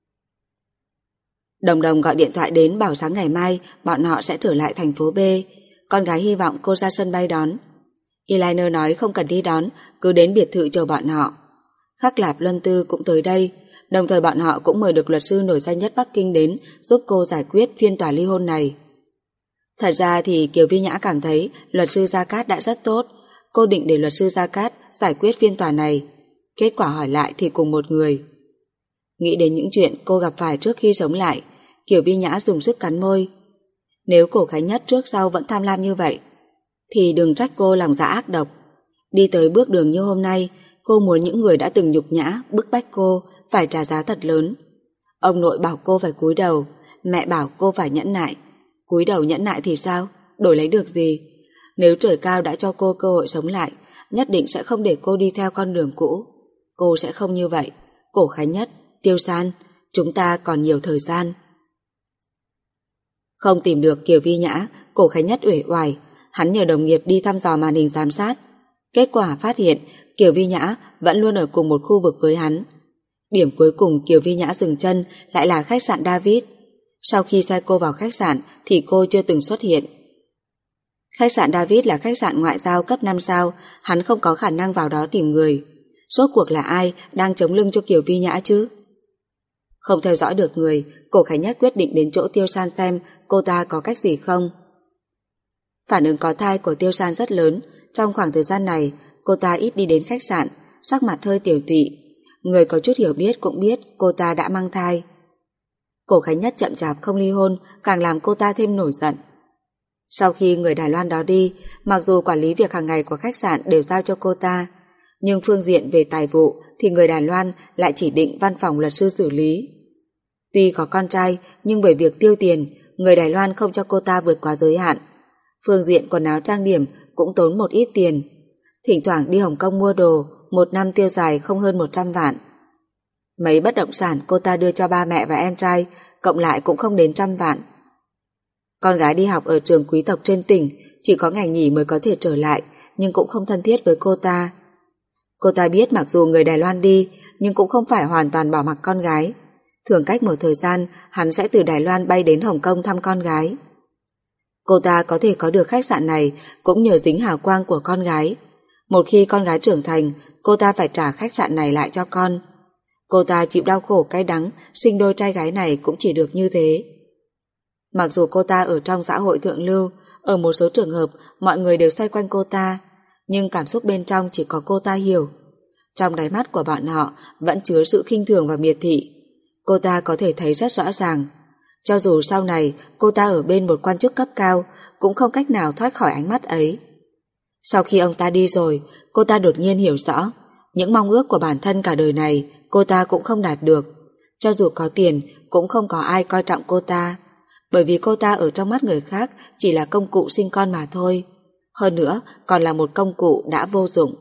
Đồng Đồng gọi điện thoại đến bảo sáng ngày mai bọn họ sẽ trở lại thành phố B. Con gái hy vọng cô ra sân bay đón. Eliner nói không cần đi đón, cứ đến biệt thự chờ bọn họ. Khắc Lạp Luân Tư cũng tới đây, đồng thời bọn họ cũng mời được luật sư nổi danh nhất Bắc Kinh đến giúp cô giải quyết phiên tòa ly hôn này. Thật ra thì Kiều Vi Nhã cảm thấy luật sư Gia Cát đã rất tốt. Cô định để luật sư Gia Cát giải quyết phiên tòa này. Kết quả hỏi lại thì cùng một người. Nghĩ đến những chuyện cô gặp phải trước khi sống lại, Kiều Vi Nhã dùng sức cắn môi. Nếu Cổ Khánh Nhất trước sau vẫn tham lam như vậy, thì đừng trách cô lòng dạ ác độc. Đi tới bước đường như hôm nay, cô muốn những người đã từng nhục nhã, bức bách cô phải trả giá thật lớn. Ông nội bảo cô phải cúi đầu, mẹ bảo cô phải nhẫn nại. Cúi đầu nhẫn nại thì sao? Đổi lấy được gì? Nếu trời cao đã cho cô cơ hội sống lại, nhất định sẽ không để cô đi theo con đường cũ. Cô sẽ không như vậy. Cổ Khánh Nhất, Tiêu San, Chúng ta còn nhiều thời gian. Không tìm được Kiều Vi Nhã, Cổ Khánh Nhất uể oải, hắn nhờ đồng nghiệp đi thăm dò màn hình giám sát. Kết quả phát hiện Kiều Vi Nhã vẫn luôn ở cùng một khu vực với hắn. Điểm cuối cùng Kiều Vi Nhã dừng chân lại là khách sạn David. Sau khi sai cô vào khách sạn thì cô chưa từng xuất hiện. Khách sạn David là khách sạn ngoại giao cấp 5 sao, hắn không có khả năng vào đó tìm người. Rốt cuộc là ai đang chống lưng cho Kiều Vi Nhã chứ? Không theo dõi được người, Cổ Khánh Nhất quyết định đến chỗ Tiêu San xem cô ta có cách gì không. Phản ứng có thai của Tiêu San rất lớn. Trong khoảng thời gian này, cô ta ít đi đến khách sạn, sắc mặt hơi tiểu tụy. Người có chút hiểu biết cũng biết cô ta đã mang thai. Cổ Khánh Nhất chậm chạp không ly hôn càng làm cô ta thêm nổi giận. Sau khi người Đài Loan đó đi, mặc dù quản lý việc hàng ngày của khách sạn đều giao cho cô ta, nhưng phương diện về tài vụ thì người Đài Loan lại chỉ định văn phòng luật sư xử lý. Tuy có con trai, nhưng bởi việc tiêu tiền, người Đài Loan không cho cô ta vượt quá giới hạn. Phương diện quần áo trang điểm cũng tốn một ít tiền. Thỉnh thoảng đi Hồng Kông mua đồ, một năm tiêu xài không hơn 100 vạn. Mấy bất động sản cô ta đưa cho ba mẹ và em trai, cộng lại cũng không đến 100 vạn. Con gái đi học ở trường quý tộc trên tỉnh, chỉ có ngày nghỉ mới có thể trở lại, nhưng cũng không thân thiết với cô ta. Cô ta biết mặc dù người Đài Loan đi, nhưng cũng không phải hoàn toàn bỏ mặc con gái. Thường cách một thời gian, hắn sẽ từ Đài Loan bay đến Hồng Kông thăm con gái. Cô ta có thể có được khách sạn này cũng nhờ dính hào quang của con gái. Một khi con gái trưởng thành, cô ta phải trả khách sạn này lại cho con. Cô ta chịu đau khổ cay đắng, sinh đôi trai gái này cũng chỉ được như thế. Mặc dù cô ta ở trong xã hội thượng lưu, ở một số trường hợp mọi người đều xoay quanh cô ta, nhưng cảm xúc bên trong chỉ có cô ta hiểu. Trong đáy mắt của bọn họ vẫn chứa sự khinh thường và miệt thị. Cô ta có thể thấy rất rõ ràng. Cho dù sau này cô ta ở bên một quan chức cấp cao, cũng không cách nào thoát khỏi ánh mắt ấy. Sau khi ông ta đi rồi, cô ta đột nhiên hiểu rõ, những mong ước của bản thân cả đời này cô ta cũng không đạt được. Cho dù có tiền, cũng không có ai coi trọng cô ta, bởi vì cô ta ở trong mắt người khác chỉ là công cụ sinh con mà thôi. Hơn nữa, còn là một công cụ đã vô dụng.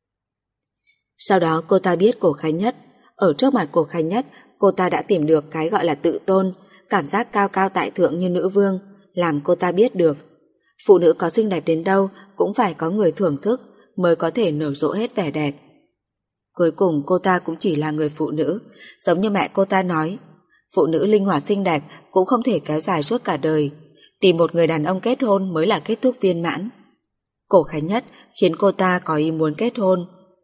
Sau đó cô ta biết Cổ Khánh Nhất. Ở trước mặt Cổ Khánh Nhất, cô ta đã tìm được cái gọi là tự tôn, cảm giác cao cao tại thượng như nữ vương, làm cô ta biết được. Phụ nữ có xinh đẹp đến đâu cũng phải có người thưởng thức mới có thể nở rộ hết vẻ đẹp. Cuối cùng cô ta cũng chỉ là người phụ nữ, giống như mẹ cô ta nói, phụ nữ linh hoạt xinh đẹp cũng không thể kéo dài suốt cả đời, tìm một người đàn ông kết hôn mới là kết thúc viên mãn. Cổ Khánh Nhất khiến cô ta có ý muốn kết hôn.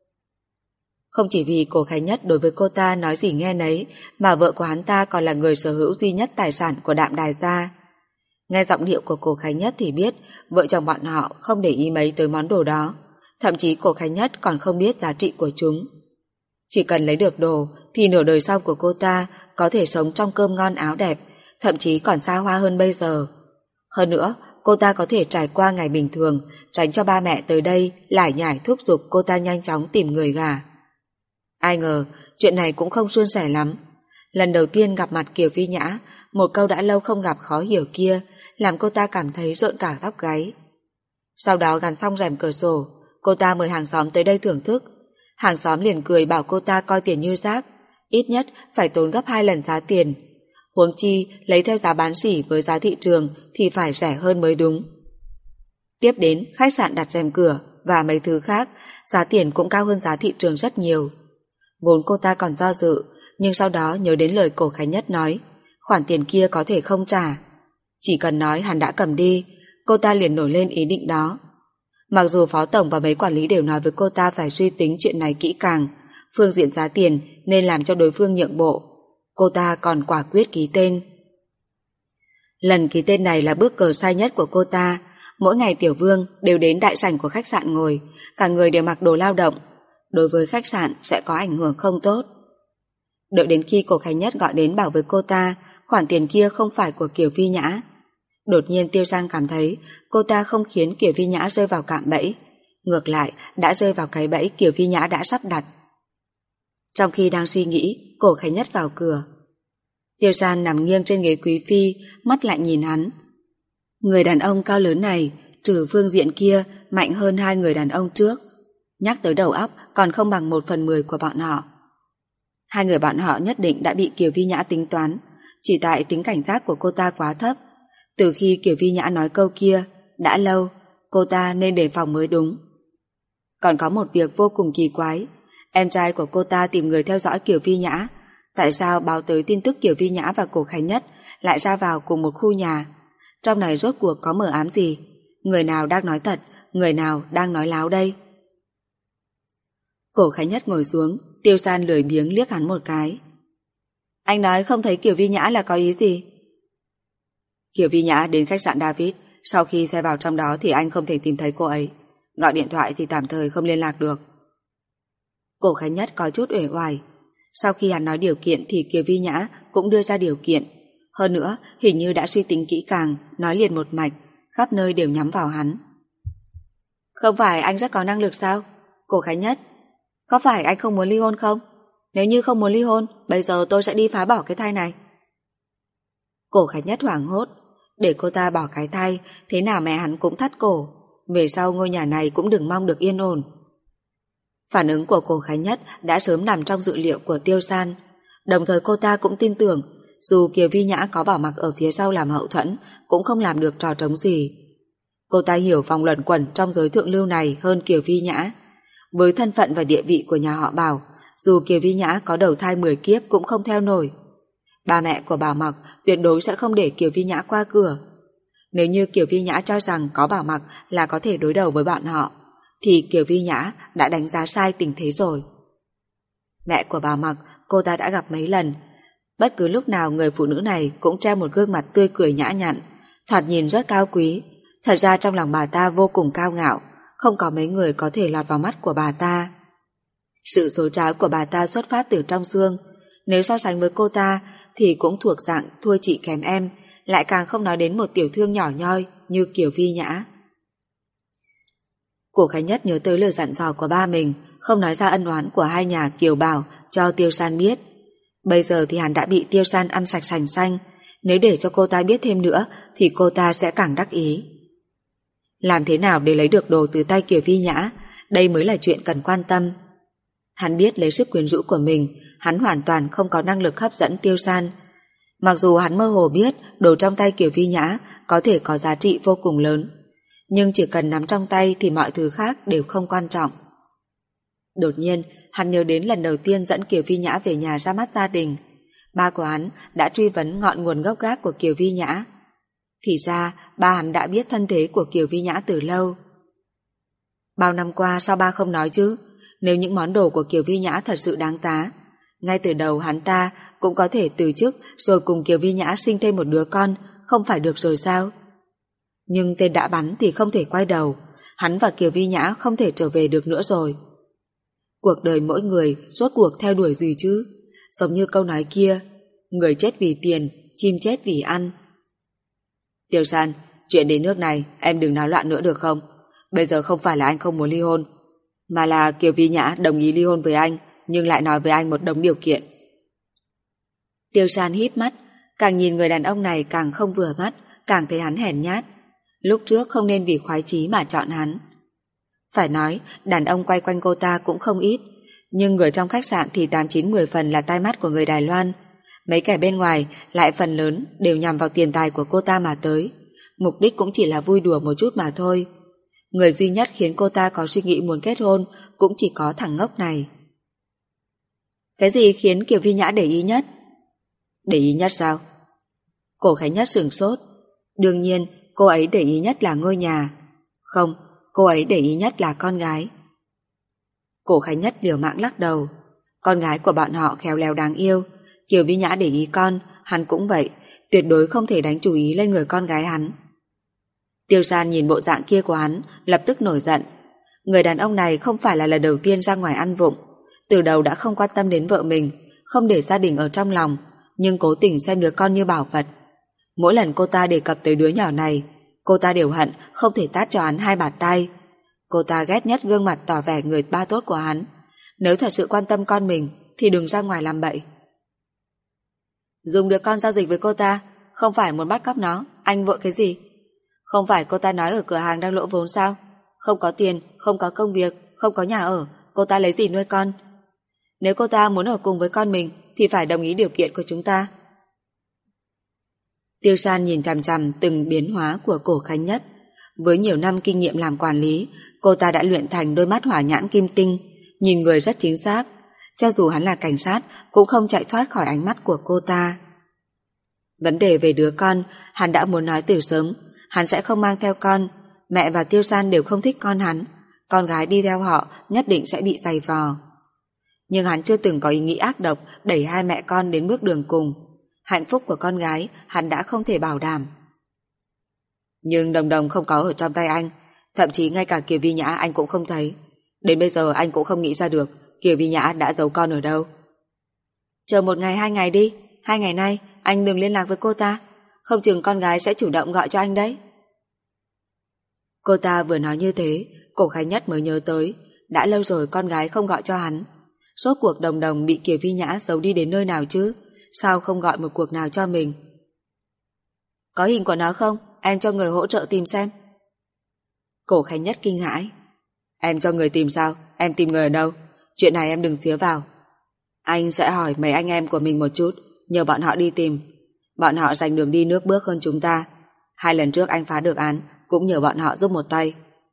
Không chỉ vì Cổ Khánh Nhất đối với cô ta nói gì nghe nấy, mà vợ của hắn ta còn là người sở hữu duy nhất tài sản của Đạm Đài gia. Nghe giọng điệu của Cổ Khánh Nhất thì biết vợ chồng bọn họ không để ý mấy tới món đồ đó. Thậm chí Cổ Khánh Nhất còn không biết giá trị của chúng. Chỉ cần lấy được đồ thì nửa đời sau của cô ta có thể sống trong cơm ngon áo đẹp, thậm chí còn xa hoa hơn bây giờ. Hơn nữa, cô ta có thể trải qua ngày bình thường, tránh cho ba mẹ tới đây lải nhải thúc giục cô ta nhanh chóng tìm người gả. Ai ngờ, chuyện này cũng không suôn sẻ lắm. Lần đầu tiên gặp mặt Kiều Vi Nhã, một câu đã lâu không gặp khó hiểu kia làm cô ta cảm thấy rợn cả tóc gáy. Sau đó gắn xong rèm cửa sổ, cô ta mời hàng xóm tới đây thưởng thức. Hàng xóm liền cười bảo cô ta coi tiền như rác, ít nhất phải tốn gấp 2 lần giá tiền. Huống chi lấy theo giá bán sỉ với giá thị trường thì phải rẻ hơn mới đúng. Tiếp đến khách sạn đặt rèm cửa và mấy thứ khác, giá tiền cũng cao hơn giá thị trường rất nhiều. Vốn cô ta còn do dự, nhưng sau đó nhớ đến lời Cổ Khánh Nhất nói, khoản tiền kia có thể không trả. Chỉ cần nói hắn đã cầm đi, cô ta liền nổi lên ý định đó. Mặc dù phó tổng và mấy quản lý đều nói với cô ta phải suy tính chuyện này kỹ càng, phương diện giá tiền nên làm cho đối phương nhượng bộ, cô ta còn quả quyết ký tên. Lần ký tên này là bước cờ sai nhất của cô ta. Mỗi ngày Tiểu Vương đều đến đại sảnh của khách sạn ngồi, cả người đều mặc đồ lao động. Đối với khách sạn sẽ có ảnh hưởng không tốt. Đợi đến khi Cổ Khánh Nhất gọi đến bảo với cô ta khoản tiền kia không phải của Kiều Vi Nhã. Đột nhiên Tiêu San cảm thấy cô ta không khiến Kiều Vi Nhã rơi vào cạm bẫy, ngược lại đã rơi vào cái bẫy Kiều Vi Nhã đã sắp đặt. Trong khi đang suy nghĩ, Cổ Khánh Nhất vào cửa. Tiêu San nằm nghiêng trên ghế quý phi, mắt lại nhìn hắn. Người đàn ông cao lớn này, trừ phương diện kia, mạnh hơn 2 người đàn ông trước. Nhắc tới đầu óc còn không bằng 1/10 của bọn họ. Hai người bọn họ nhất định đã bị Kiều Vi Nhã tính toán, chỉ tại tính cảnh giác của cô ta quá thấp. Từ khi Kiều Vi Nhã nói câu kia, đã lâu, cô ta nên đề phòng mới đúng. Còn có một việc vô cùng kỳ quái, em trai của cô ta tìm người theo dõi Kiều Vi Nhã. Tại sao báo tới tin tức Kiều Vi Nhã và Cổ Khánh Nhất lại ra vào cùng một khu nhà? Trong này rốt cuộc có mờ ám gì? Người nào đang nói thật, người nào đang nói láo đây? Cổ Khánh Nhất ngồi xuống, Tiêu San lười biếng liếc hắn một cái. Anh nói không thấy Kiều Vi Nhã là có ý gì? Kiều Vi Nhã đến khách sạn David, sau khi xe vào trong đó thì anh không thể tìm thấy cô ấy. Gọi điện thoại thì tạm thời không liên lạc được. Cổ Khánh Nhất có chút uể oải. Sau khi hắn nói điều kiện thì Kiều Vi Nhã cũng đưa ra điều kiện. Hơn nữa, hình như đã suy tính kỹ càng, nói liền một mạch, khắp nơi đều nhắm vào hắn. Không phải anh rất có năng lực sao? Cổ Khánh Nhất, có phải anh không muốn ly hôn không? Nếu như không muốn ly hôn, bây giờ tôi sẽ đi phá bỏ cái thai này. Cổ Khánh Nhất hoảng hốt, để cô ta bỏ cái thai, thế nào mẹ hắn cũng thắt cổ. Về sau ngôi nhà này cũng đừng mong được yên ổn. Phản ứng của Cổ Khánh Nhất đã sớm nằm trong dự liệu của Tiêu San. Đồng thời cô ta cũng tin tưởng, dù Kiều Vi Nhã có Bảo Mặc ở phía sau làm hậu thuẫn, cũng không làm được trò trống gì. Cô ta hiểu vòng luẩn quẩn trong giới thượng lưu này hơn Kiều Vi Nhã. Với thân phận và địa vị của nhà họ Bảo, dù Kiều Vi Nhã có đầu thai 10 kiếp cũng không theo nổi. Ba mẹ của Bảo Mặc tuyệt đối sẽ không để Kiều Vi Nhã qua cửa. Nếu như Kiều Vi Nhã cho rằng có Bảo Mặc là có thể đối đầu với bọn họ, thì Kiều Vi Nhã đã đánh giá sai tình thế rồi. Mẹ của Bảo Mặc cô ta đã gặp mấy lần. Bất cứ lúc nào người phụ nữ này cũng treo một gương mặt tươi cười nhã nhặn, thoạt nhìn rất cao quý. Thật ra trong lòng bà ta vô cùng cao ngạo, không có mấy người có thể lọt vào mắt của bà ta. Sự xấu trá của bà ta xuất phát từ trong xương. Nếu so sánh với cô ta thì cũng thuộc dạng thua chị kém em, lại càng không nói đến một tiểu thương nhỏ nhoi như Kiều Vi Nhã. Cổ Khánh Nhất nhớ tới lời dặn dò của ba mình, không nói ra ân oán của hai nhà Kiều Bảo cho Tiêu San biết. Bây giờ thì hắn đã bị Tiêu San ăn sạch sành xanh, nếu để cho cô ta biết thêm nữa thì cô ta sẽ càng đắc ý. Làm thế nào để lấy được đồ từ tay Kiều Vi Nhã, đây mới là chuyện cần quan tâm. Hắn biết lấy sức quyến rũ của mình, hắn hoàn toàn không có năng lực hấp dẫn Tiêu San. Mặc dù hắn mơ hồ biết đồ trong tay Kiều Vi Nhã có thể có giá trị vô cùng lớn, nhưng chỉ cần nắm trong tay thì mọi thứ khác đều không quan trọng. Đột nhiên, hắn nhớ đến lần đầu tiên dẫn Kiều Vi Nhã về nhà ra mắt gia đình. Ba của hắn đã truy vấn ngọn nguồn gốc gác của Kiều Vi Nhã. Thì ra, ba hắn đã biết thân thế của Kiều Vi Nhã từ lâu. Bao năm qua sao ba không nói chứ? Nếu những món đồ của Kiều Vi Nhã thật sự đáng giá, ngay từ đầu hắn ta cũng có thể từ chức rồi cùng Kiều Vi Nhã sinh thêm một đứa con, không phải được rồi sao? Nhưng tên đã bắn thì không thể quay đầu, hắn và Kiều Vi Nhã không thể trở về được nữa rồi. Cuộc đời mỗi người rốt cuộc theo đuổi gì chứ? Giống như câu nói kia, người chết vì tiền, chim chết vì ăn. Tiêu San, chuyện đến nước này em đừng náo loạn nữa được không? Bây giờ không phải là anh không muốn ly hôn, mà là Kiều Vi Nhã đồng ý ly hôn với anh, nhưng lại nói với anh một đống điều kiện. Tiêu San híp mắt, càng nhìn người đàn ông này càng không vừa mắt, càng thấy hắn hèn nhát. Lúc trước không nên vì khoái chí mà chọn hắn. Phải nói, đàn ông quay quanh cô ta cũng không ít, nhưng người trong khách sạn thì 8-9-10 phần là tai mắt của người Đài Loan. Mấy kẻ bên ngoài lại phần lớn đều nhằm vào tiền tài của cô ta mà tới. Mục đích cũng chỉ là vui đùa một chút mà thôi. Người duy nhất khiến cô ta có suy nghĩ muốn kết hôn cũng chỉ có thằng ngốc này. Cái gì khiến Kiều Vi Nhã để ý nhất? Để ý nhất sao? Cổ Khánh Nhất sửng sốt. Đương nhiên, cô ấy để ý nhất là ngôi nhà. Không, cô ấy để ý nhất là con gái. Cổ Khánh Nhất liều mạng lắc đầu. Con gái của bọn họ khéo léo đáng yêu. Kiều Vi Nhã để ý con, hắn cũng vậy, tuyệt đối không thể đánh chủ ý lên người con gái hắn. Tiêu San nhìn bộ dạng kia của hắn, lập tức nổi giận. Người đàn ông này không phải là lần đầu tiên ra ngoài ăn vụng, từ đầu đã không quan tâm đến vợ mình, không để gia đình ở trong lòng, nhưng cố tình xem đứa con như bảo vật. Mỗi lần cô ta đề cập tới đứa nhỏ này, cô ta đều hận không thể tát cho hắn 2 bạt tay. Cô ta ghét nhất gương mặt tỏ vẻ người ba tốt của hắn. Nếu thật sự quan tâm con mình thì đừng ra ngoài làm bậy. Dùng đứa con giao dịch với cô ta, không phải muốn bắt cóc nó, anh vội cái gì? Không phải cô ta nói ở cửa hàng đang lỗ vốn sao? Không có tiền, không có công việc, không có nhà ở, cô ta lấy gì nuôi con? Nếu cô ta muốn ở cùng với con mình thì phải đồng ý điều kiện của chúng ta. Tiêu San nhìn chằm chằm từng biến hóa của Cổ Khánh Nhất. Với nhiều năm kinh nghiệm làm quản lý, cô ta đã luyện thành đôi mắt hỏa nhãn kim tinh, nhìn người rất chính xác. Cho dù hắn là cảnh sát cũng không chạy thoát khỏi ánh mắt của cô ta. Vấn đề về đứa con, hắn đã muốn nói từ sớm. Hắn sẽ không mang theo con. Mẹ và Tiêu San đều không thích con hắn. Con gái đi theo họ nhất định sẽ bị giày vò. Nhưng hắn chưa từng có ý nghĩ ác độc đẩy hai mẹ con đến bước đường cùng. Hạnh phúc của con gái hắn đã không thể bảo đảm. Nhưng Đồng Đồng không có ở trong tay anh. Thậm chí ngay cả Kiều Vi Nhã anh cũng không thấy. Đến bây giờ anh cũng không nghĩ ra được Kiều Vi Nhã đã giấu con ở đâu. Chờ một ngày 2 ngày đi. 2 ngày nay anh đừng liên lạc với cô ta. Không chừng con gái sẽ chủ động gọi cho anh đấy. Cô ta vừa nói như thế, Cổ Khánh Nhất mới nhớ tới đã lâu rồi con gái không gọi cho hắn. Rốt cuộc Đồng Đồng bị Kiều Vi Nhã giấu đi đến nơi nào chứ? Sao không gọi một cuộc nào cho mình? Có hình của nó không? Em cho người hỗ trợ tìm xem. Cổ Khánh Nhất kinh hãi. Em cho người tìm sao? Em tìm người ở đâu? Chuyện này em đừng xía vào. Anh sẽ hỏi mấy anh em của mình một chút, nhờ bọn họ đi tìm. Bọn họ dành đường đi nước bước hơn chúng ta. 2 lần trước anh phá được án, cũng nhờ bọn họ giúp một tay.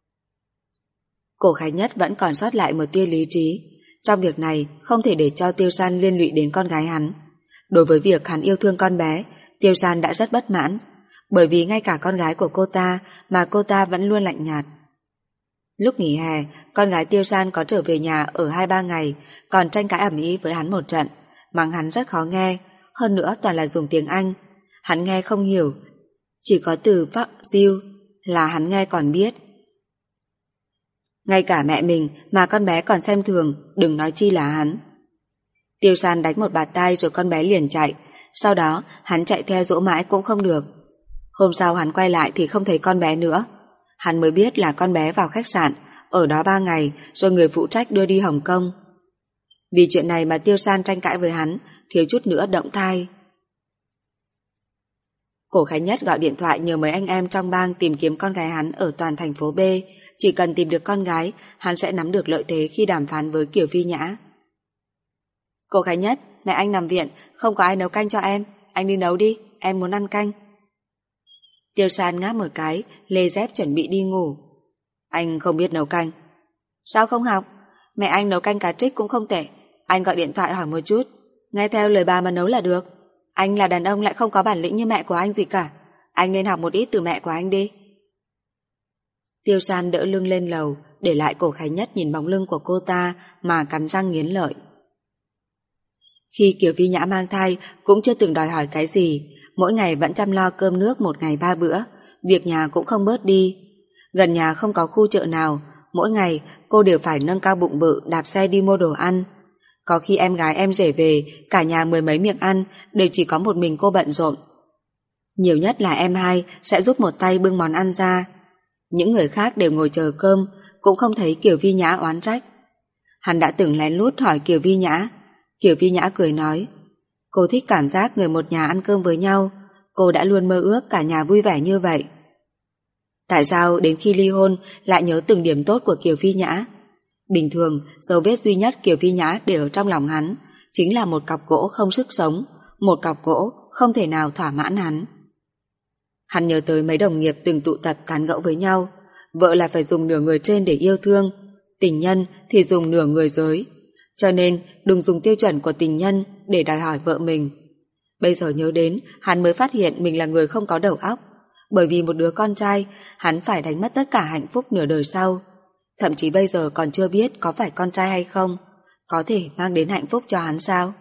Cổ Khánh Nhất vẫn còn sót lại một tia lý trí. Trong việc này không thể để cho Tiêu San liên lụy đến con gái hắn. Đối với việc hắn yêu thương con bé, Tiêu San đã rất bất mãn, bởi vì ngay cả con gái của cô ta mà cô ta vẫn luôn lạnh nhạt. Lúc nghỉ hè, con gái Tiêu San có trở về nhà ở 2-3 ngày, còn tranh cãi ầm ĩ với hắn một trận, mắng hắn rất khó nghe, hơn nữa toàn là dùng tiếng Anh. Hắn nghe không hiểu, chỉ có từ fuck you là hắn nghe còn biết. Ngay cả mẹ mình mà con bé còn xem thường, đừng nói chi là hắn. Tiêu San đánh một bạt tai rồi con bé liền chạy. Sau đó hắn chạy theo dỗ mãi cũng không được. Hôm sau hắn quay lại thì không thấy con bé nữa. Hắn mới biết là con bé vào khách sạn, ở đó 3 ngày rồi người phụ trách đưa đi Hồng Kông. Vì chuyện này mà Tiêu San tranh cãi với hắn, thiếu chút nữa động thai. Cổ Khánh Nhất gọi điện thoại nhờ mấy anh em trong bang tìm kiếm con gái hắn ở toàn thành phố B. Chỉ cần tìm được con gái, hắn sẽ nắm được lợi thế khi đàm phán với Kiều Vi Nhã. Cổ Khánh Nhất, mẹ anh nằm viện, không có ai nấu canh cho em. Anh đi nấu đi, em muốn ăn canh. Tiêu San ngáp một cái, lê dép chuẩn bị đi ngủ. Anh không biết nấu canh. Sao không học? Mẹ anh nấu canh cá trích cũng không tệ. Anh gọi điện thoại hỏi một chút, nghe theo lời bà mà nấu là được. Anh là đàn ông lại không có bản lĩnh như mẹ của anh gì cả. Anh nên học một ít từ mẹ của anh đi. Tiêu San đỡ lưng lên lầu, để lại Cổ Khánh Nhất nhìn bóng lưng của cô ta mà cắn răng nghiến lợi. Khi Kiều Vi Nhã mang thai cũng chưa từng đòi hỏi cái gì, mỗi ngày vẫn chăm lo cơm nước 1 ngày 3 bữa, việc nhà cũng không bớt đi. Gần nhà không có khu chợ nào, mỗi ngày cô đều phải nâng cao bụng bự đạp xe đi mua đồ ăn. Có khi em gái em rể về, cả nhà 10 mấy miệng ăn đều chỉ có một mình cô bận rộn. Nhiều nhất là em hai sẽ giúp một tay bưng món ăn ra. Những người khác đều ngồi chờ cơm, cũng không thấy Kiều Vi Nhã oán trách. Hắn đã từng lén lút hỏi Kiều Vi Nhã. Kiều Vi Nhã cười nói, cô thích cảm giác người một nhà ăn cơm với nhau, cô đã luôn mơ ước cả nhà vui vẻ như vậy. Tại sao đến khi ly hôn lại nhớ từng điểm tốt của Kiều Vi Nhã? Bình thường, dấu vết duy nhất Kiều Vi Nhã để ở trong lòng hắn chính là một cọc gỗ không sức sống, một cọc gỗ không thể nào thỏa mãn hắn. Hắn nhớ tới mấy đồng nghiệp từng tụ tập tán gẫu với nhau, vợ là phải dùng nửa người trên để yêu thương, tình nhân thì dùng nửa người dưới, cho nên đừng dùng tiêu chuẩn của tình nhân để đòi hỏi vợ mình. Bây giờ nhớ đến, hắn mới phát hiện mình là người không có đầu óc, bởi vì một đứa con trai, hắn phải đánh mất tất cả hạnh phúc nửa đời sau. Thậm chí bây giờ còn chưa biết có phải con trai hay không, có thể mang đến hạnh phúc cho hắn sao?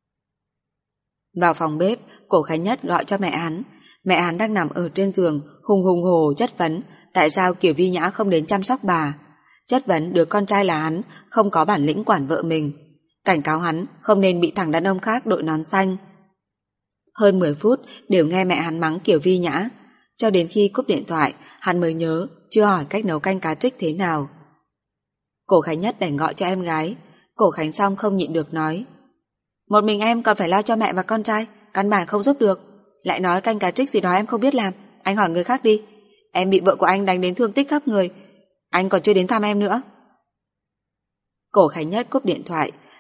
Vào phòng bếp, Cổ Khánh Nhất gọi cho mẹ hắn. Mẹ hắn đang nằm ở trên giường, hùng hùng hồ chất vấn tại sao Kiều Vi Nhã không đến chăm sóc bà. Chất vấn đứa con trai là hắn không có bản lĩnh quản vợ mình, cảnh cáo hắn không nên bị thằng đàn ông khác đội nón xanh. Hơn 10 phút đều nghe mẹ hắn mắng Kiều Vi Nhã, cho đến khi cúp điện thoại hắn mới nhớ chưa hỏi cách nấu canh cá trích thế nào. Cổ Khánh Nhất đành gọi cho em gái. Cổ Khánh xong không nhịn được nói, một mình em còn phải lo cho mẹ và con trai, căn bản không giúp được. Lại nói canh cá trích gì đó em không biết làm, anh hỏi người khác đi. Em bị vợ của anh đánh đến thương tích khắp người, anh còn chưa đến thăm em nữa. Cổ Khánh Nhất cúp điện thoại,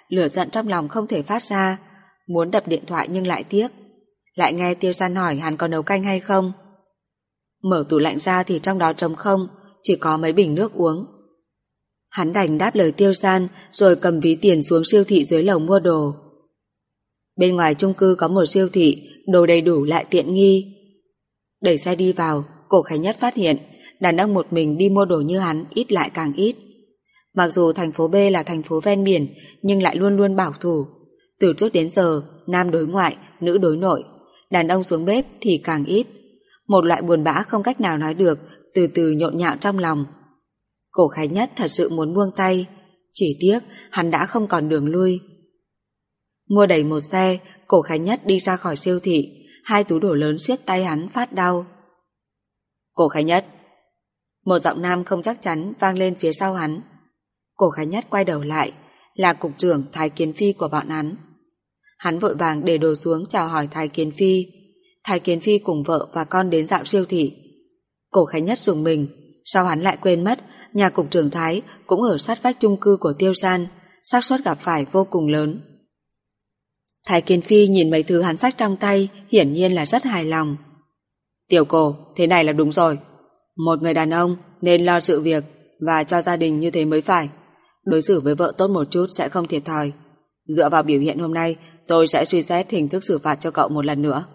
lửa giận trong lòng không thể phát ra, muốn đập điện thoại nhưng lại tiếc. Lại nghe Tiêu San hỏi hắn có nấu canh hay không. Mở tủ lạnh ra thì trong đó trống không, chỉ có mấy bình nước uống. Hắn đành đáp lời Tiêu San rồi cầm ví tiền xuống siêu thị dưới lầu mua đồ. Bên ngoài chung cư có một siêu thị, đồ đầy đủ lại tiện nghi. Đẩy xe đi vào, Cổ Khánh Nhất phát hiện đàn ông một mình đi mua đồ như hắn ít lại càng ít. Mặc dù thành phố B là thành phố ven biển nhưng lại luôn luôn bảo thủ. Từ trước đến giờ, nam đối ngoại, nữ đối nội, đàn ông xuống bếp thì càng ít. Một loại buồn bã không cách nào nói được từ từ nhộn nhạo trong lòng. Cổ Khánh Nhất thật sự muốn buông tay, chỉ tiếc hắn đã không còn đường lui. Mua đầy một xe, Cổ Khánh Nhất đi ra khỏi siêu thị, hai túi đồ lớn siết tay hắn phát đau. Cổ Khánh Nhất. Một giọng nam không chắc chắn vang lên phía sau hắn. Cổ Khánh Nhất quay đầu lại, là cục trưởng Thái Kiến Phi của bọn hắn. Hắn vội vàng để đồ xuống chào hỏi Thái Kiến Phi. Thái Kiến Phi cùng vợ và con đến dạo siêu thị. Cổ Khánh Nhất rùng mình, sao hắn lại quên mất nhà cục trưởng Thái cũng ở sát vách chung cư của Tiêu San, xác suất gặp phải vô cùng lớn. Thái Kiến Phi nhìn mấy thứ hắn xách trong tay, hiển nhiên là rất hài lòng. Tiểu Cổ, thế này là đúng rồi. Một người đàn ông nên lo sự việc và cho gia đình như thế mới phải. Đối xử với vợ tốt một chút sẽ không thiệt thòi. Dựa vào biểu hiện hôm nay, tôi sẽ suy xét hình thức xử phạt cho cậu một lần nữa.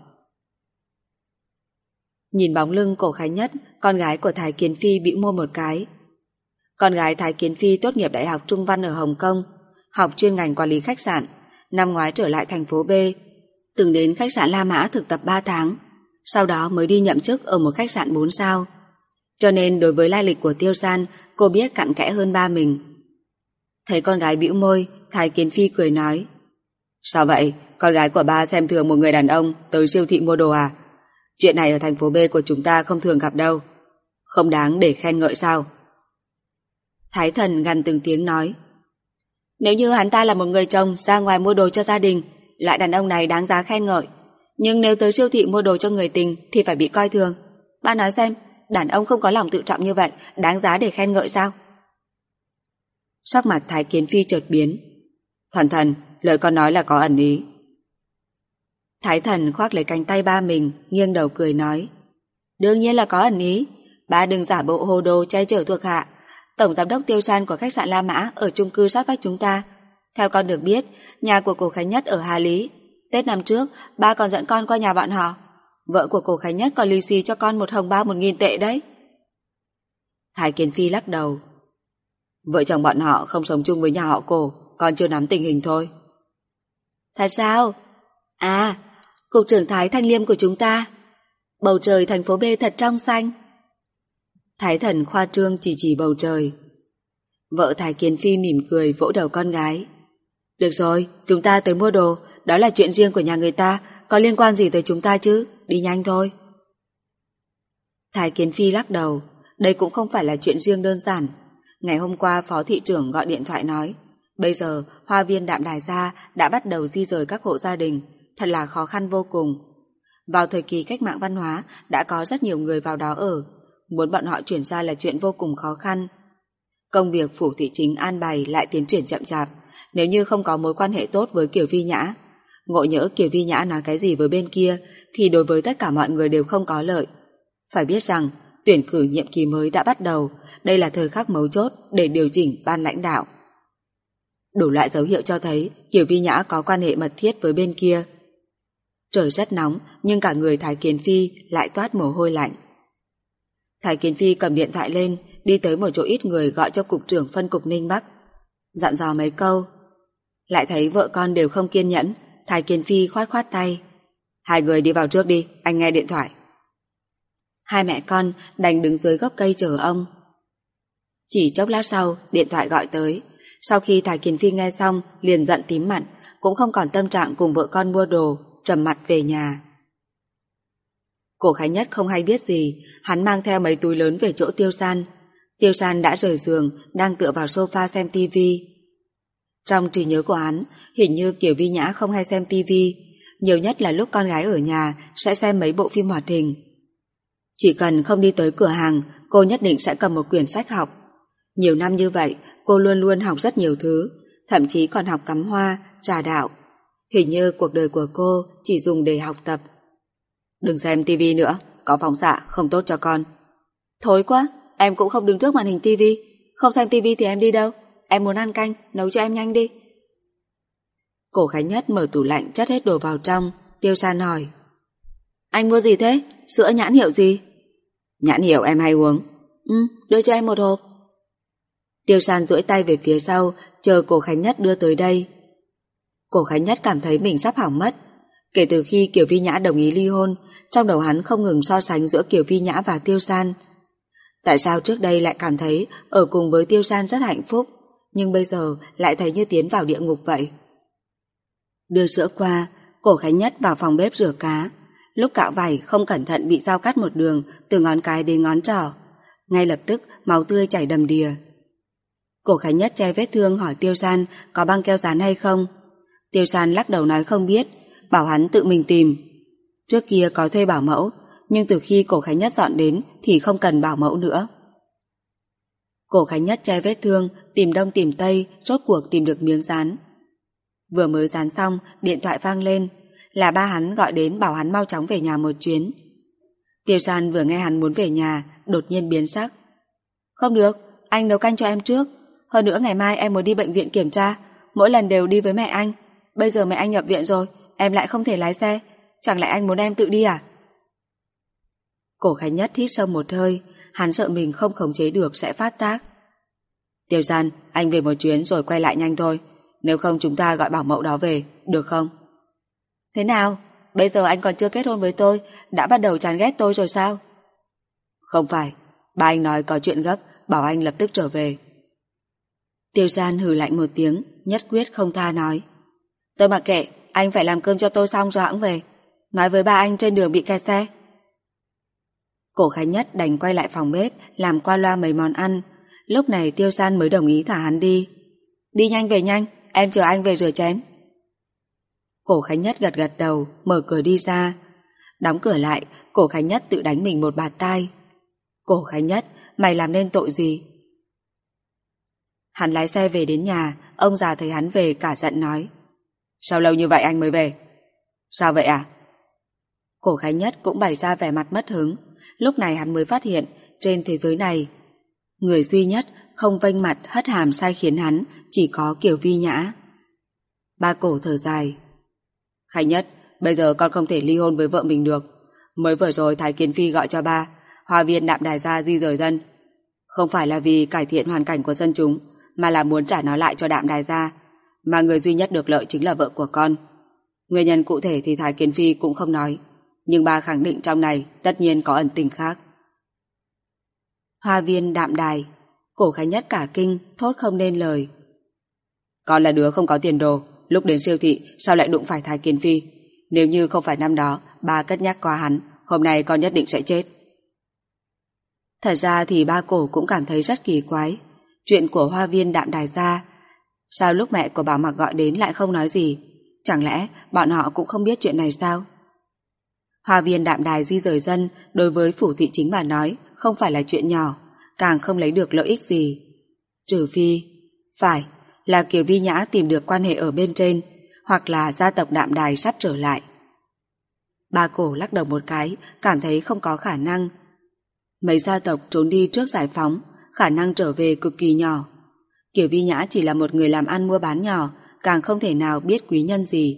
Nhìn bóng lưng Cổ Khánh Nhất, con gái của Thái Kiến Phi bĩu môi một cái. Con gái Thái Kiến Phi tốt nghiệp Đại học Trung Văn ở Hồng Kông, học chuyên ngành quản lý khách sạn, năm ngoái trở lại thành phố B, từng đến khách sạn La Mã thực tập 3 tháng, sau đó mới đi nhậm chức ở một khách sạn 4 sao. Cho nên đối với lai lịch của Tiêu San, cô biết cặn kẽ hơn ba mình. Thấy con gái bĩu môi, Thái Kiến Phi cười nói: Sao vậy, con gái của ba xem thường một người đàn ông tới siêu thị mua đồ à? Chuyện này ở thành phố B của chúng ta không thường gặp đâu. Không đáng để khen ngợi sao? Thái Thần gằn từng tiếng nói: Nếu như hắn ta là một người chồng ra ngoài mua đồ cho gia đình, loại đàn ông này đáng giá khen ngợi. Nhưng nếu tới siêu thị mua đồ cho người tình thì phải bị coi thường. Ba nói xem, đàn ông không có lòng tự trọng như vậy đáng giá để khen ngợi sao? Sắc mặt Thái Kiến Phi chợt biến. Thần, lời con nói là có ẩn ý. Thái Thần khoác lấy cánh tay ba mình, nghiêng đầu cười nói: Đương nhiên là có ẩn ý. Ba đừng giả bộ hồ đồ che chở thuộc hạ. Tổng giám đốc Tiêu San của khách sạn La Mã ở chung cư sát vách chúng ta. Theo con được biết, nhà của Cổ Khánh Nhất ở Hà Lý. Tết năm trước, ba còn dẫn con qua nhà bọn họ. Vợ của Cổ Khánh Nhất còn lì xì cho con một hồng bao 1.000 tệ đấy. Thái Kiến Phi lắc đầu. Vợ chồng bọn họ không sống chung với nhà họ Cổ, con chưa nắm tình hình thôi. Thật sao? À, cục trưởng Thái Thanh Liêm của chúng ta. Bầu trời thành phố B thật trong xanh. Thái Thần khoa trương chỉ bầu trời. Vợ Thái Kiến Phi mỉm cười vỗ đầu con gái. Được rồi, chúng ta tới mua đồ, đó là chuyện riêng của nhà người ta, có liên quan gì tới chúng ta chứ, đi nhanh thôi. Thái Kiến Phi lắc đầu, đây cũng không phải là chuyện riêng đơn giản. Ngày hôm qua phó thị trưởng gọi điện thoại nói, bây giờ hoa viên Đạm Đài Gia đã bắt đầu di rời các hộ gia đình, thật là khó khăn vô cùng. Vào thời kỳ cách mạng văn hóa đã có rất nhiều người vào đó ở, muốn bọn họ chuyển ra là chuyện vô cùng khó khăn. Công việc phủ thị chính an bày lại tiến triển chậm chạp, nếu như không có mối quan hệ tốt với Kiều Vi Nhã. Ngộ nhỡ Kiều Vi Nhã nói cái gì với bên kia thì đối với tất cả mọi người đều không có lợi. Phải biết rằng tuyển cử nhiệm kỳ mới đã bắt đầu, đây là thời khắc mấu chốt để điều chỉnh ban lãnh đạo. Đủ loại dấu hiệu cho thấy Kiều Vi Nhã có quan hệ mật thiết với bên kia. Trời rất nóng nhưng cả người Thái Kiến Phi lại toát mồ hôi lạnh. Thái Kiến Phi cầm điện thoại lên, đi tới một chỗ ít người gọi cho cục trưởng phân cục Ninh Bắc, dặn dò mấy câu. Lại thấy vợ con đều không kiên nhẫn, Thái Kiến Phi khoát khoát tay. Hai người đi vào trước đi, anh nghe điện thoại. Hai mẹ con đành đứng dưới gốc cây chờ ông. Chỉ chốc lát sau, điện thoại gọi tới. Sau khi Thái Kiến Phi nghe xong, liền giận tím mặt, cũng không còn tâm trạng cùng vợ con mua đồ, trầm mặt về nhà. Cổ Khánh Nhất không hay biết gì, hắn mang theo mấy túi lớn về chỗ Tiêu San. Tiêu San đã rời giường, đang tựa vào sofa xem tivi. Trong trí nhớ của hắn, hình như Kiều Vi Nhã không hay xem tivi, nhiều nhất là lúc con gái ở nhà sẽ xem mấy bộ phim hoạt hình. Chỉ cần không đi tới cửa hàng, cô nhất định sẽ cầm một quyển sách học. Nhiều năm như vậy, cô luôn luôn học rất nhiều thứ, thậm chí còn học cắm hoa, trà đạo. Hình như cuộc đời của cô chỉ dùng để học tập. Đừng xem tivi nữa, có phóng xạ không tốt cho con. Thối quá, em cũng không đứng trước màn hình tivi. Không xem tivi thì em đi đâu? Em muốn ăn canh, nấu cho em nhanh đi. Cổ Khánh Nhất mở tủ lạnh chất hết đồ vào trong. Tiêu San hỏi: Anh mua gì thế? Sữa nhãn hiệu gì? Nhãn hiệu em hay uống. Đưa cho em một hộp. Tiêu San duỗi tay về phía sau, chờ Cổ Khánh Nhất đưa tới đây. Cổ Khánh Nhất cảm thấy mình sắp hỏng mất. Kể từ khi Kiều Vi Nhã đồng ý ly hôn, trong đầu hắn không ngừng so sánh giữa Kiều Vi Nhã và Tiêu San. Tại sao trước đây lại cảm thấy ở cùng với Tiêu San rất hạnh phúc, nhưng bây giờ lại thấy như tiến vào địa ngục vậy? Đưa sữa qua, Cổ Khánh Nhất vào phòng bếp rửa cá. Lúc cạo vải không cẩn thận bị dao cắt một đường từ ngón cái đến ngón trỏ. Ngay lập tức máu tươi chảy đầm đìa. Cổ Khánh Nhất che vết thương hỏi Tiêu San có băng keo dán hay không. Tiêu San lắc đầu nói không biết, bảo hắn tự mình tìm. Trước kia có thuê bảo mẫu, nhưng từ khi Cổ Khánh Nhất dọn đến thì không cần bảo mẫu nữa. Cổ Khánh Nhất che vết thương, tìm đông tìm tây, rốt cuộc tìm được miếng dán. Vừa mới dán xong, điện thoại vang lên, là ba hắn gọi đến bảo hắn mau chóng về nhà một chuyến. Tiêu San vừa nghe hắn muốn về nhà, đột nhiên biến sắc. Không được, anh nấu canh cho em trước. Hơn nữa ngày mai em muốn đi bệnh viện kiểm tra, mỗi lần đều đi với mẹ anh. Bây giờ mẹ anh nhập viện rồi, em lại không thể lái xe. Chẳng lẽ anh muốn em tự đi à? Cổ Khánh Nhất hít sâu một hơi, hắn sợ mình không khống chế được sẽ phát tác. Tiêu San, anh về một chuyến rồi quay lại nhanh thôi. Nếu không chúng ta gọi bảo mẫu đó về, được không? Thế nào? Bây giờ anh còn chưa kết hôn với tôi, đã bắt đầu chán ghét tôi rồi sao? Không phải, ba anh nói có chuyện gấp, bảo anh lập tức trở về. Tiêu San hừ lạnh một tiếng, nhất quyết không tha nói. Tôi mặc kệ, anh phải làm cơm cho tôi xong rồi hãng về. Nói với ba anh trên đường bị kẹt xe. Cổ Khánh Nhất đành quay lại phòng bếp, làm qua loa mấy món ăn. Lúc này Tiêu San mới đồng ý thả hắn đi. Đi nhanh về nhanh, em chờ anh về rửa chén. Cổ Khánh Nhất gật gật đầu, mở cửa đi ra. Đóng cửa lại, Cổ Khánh Nhất tự đánh mình một bạt tai. Cổ Khánh Nhất, mày làm nên tội gì? Hắn lái xe về đến nhà, ông già thấy hắn về cả giận nói. Sao lâu như vậy anh mới về? Sao vậy à? Cổ Khánh Nhất cũng bày ra vẻ mặt mất hứng. Lúc này hắn mới phát hiện, trên thế giới này, người duy nhất không vênh mặt hất hàm sai khiến hắn chỉ có Kiều Vi Nhã. Ba Cổ thở dài. Khánh Nhất, bây giờ con không thể ly hôn với vợ mình được. Mới vừa rồi Thái Kiến Phi gọi cho ba, Hoa viên Đạm Đài gia di rời dân. Không phải là vì cải thiện hoàn cảnh của dân chúng, mà là muốn trả nó lại cho Đạm Đài gia, mà người duy nhất được lợi chính là vợ của con. Nguyên nhân cụ thể thì Thái Kiến Phi cũng không nói, nhưng ba khẳng định trong này tất nhiên có ẩn tình khác. Hoa viên Đạm Đài. Cổ Khánh Nhất cả kinh, thốt không nên lời. Con là đứa không có tiền đồ, lúc đến siêu thị sao lại đụng phải Thái Kiến Phi? Nếu như không phải năm đó ba cất nhắc qua hắn, hôm nay con nhất định sẽ chết. Thật ra thì ba Cổ cũng cảm thấy rất kỳ quái. Chuyện của Hoa viên Đạm Đài gia, sao lúc mẹ của Bảo Mặc gọi đến lại không nói gì? Chẳng lẽ bọn họ cũng không biết chuyện này sao? Hoa viên Đạm Đài di rời dân đối với phủ thị chính mà nói không phải là chuyện nhỏ, càng không lấy được lợi ích gì. Trừ phi, phải là Kiều Vi Nhã tìm được quan hệ ở bên trên, hoặc là gia tộc Đạm Đài sắp trở lại. Ba Cổ lắc đầu một cái, cảm thấy không có khả năng. Mấy gia tộc trốn đi trước giải phóng, khả năng trở về cực kỳ nhỏ. Kiều Vi Nhã chỉ là một người làm ăn mua bán nhỏ, càng không thể nào biết quý nhân gì.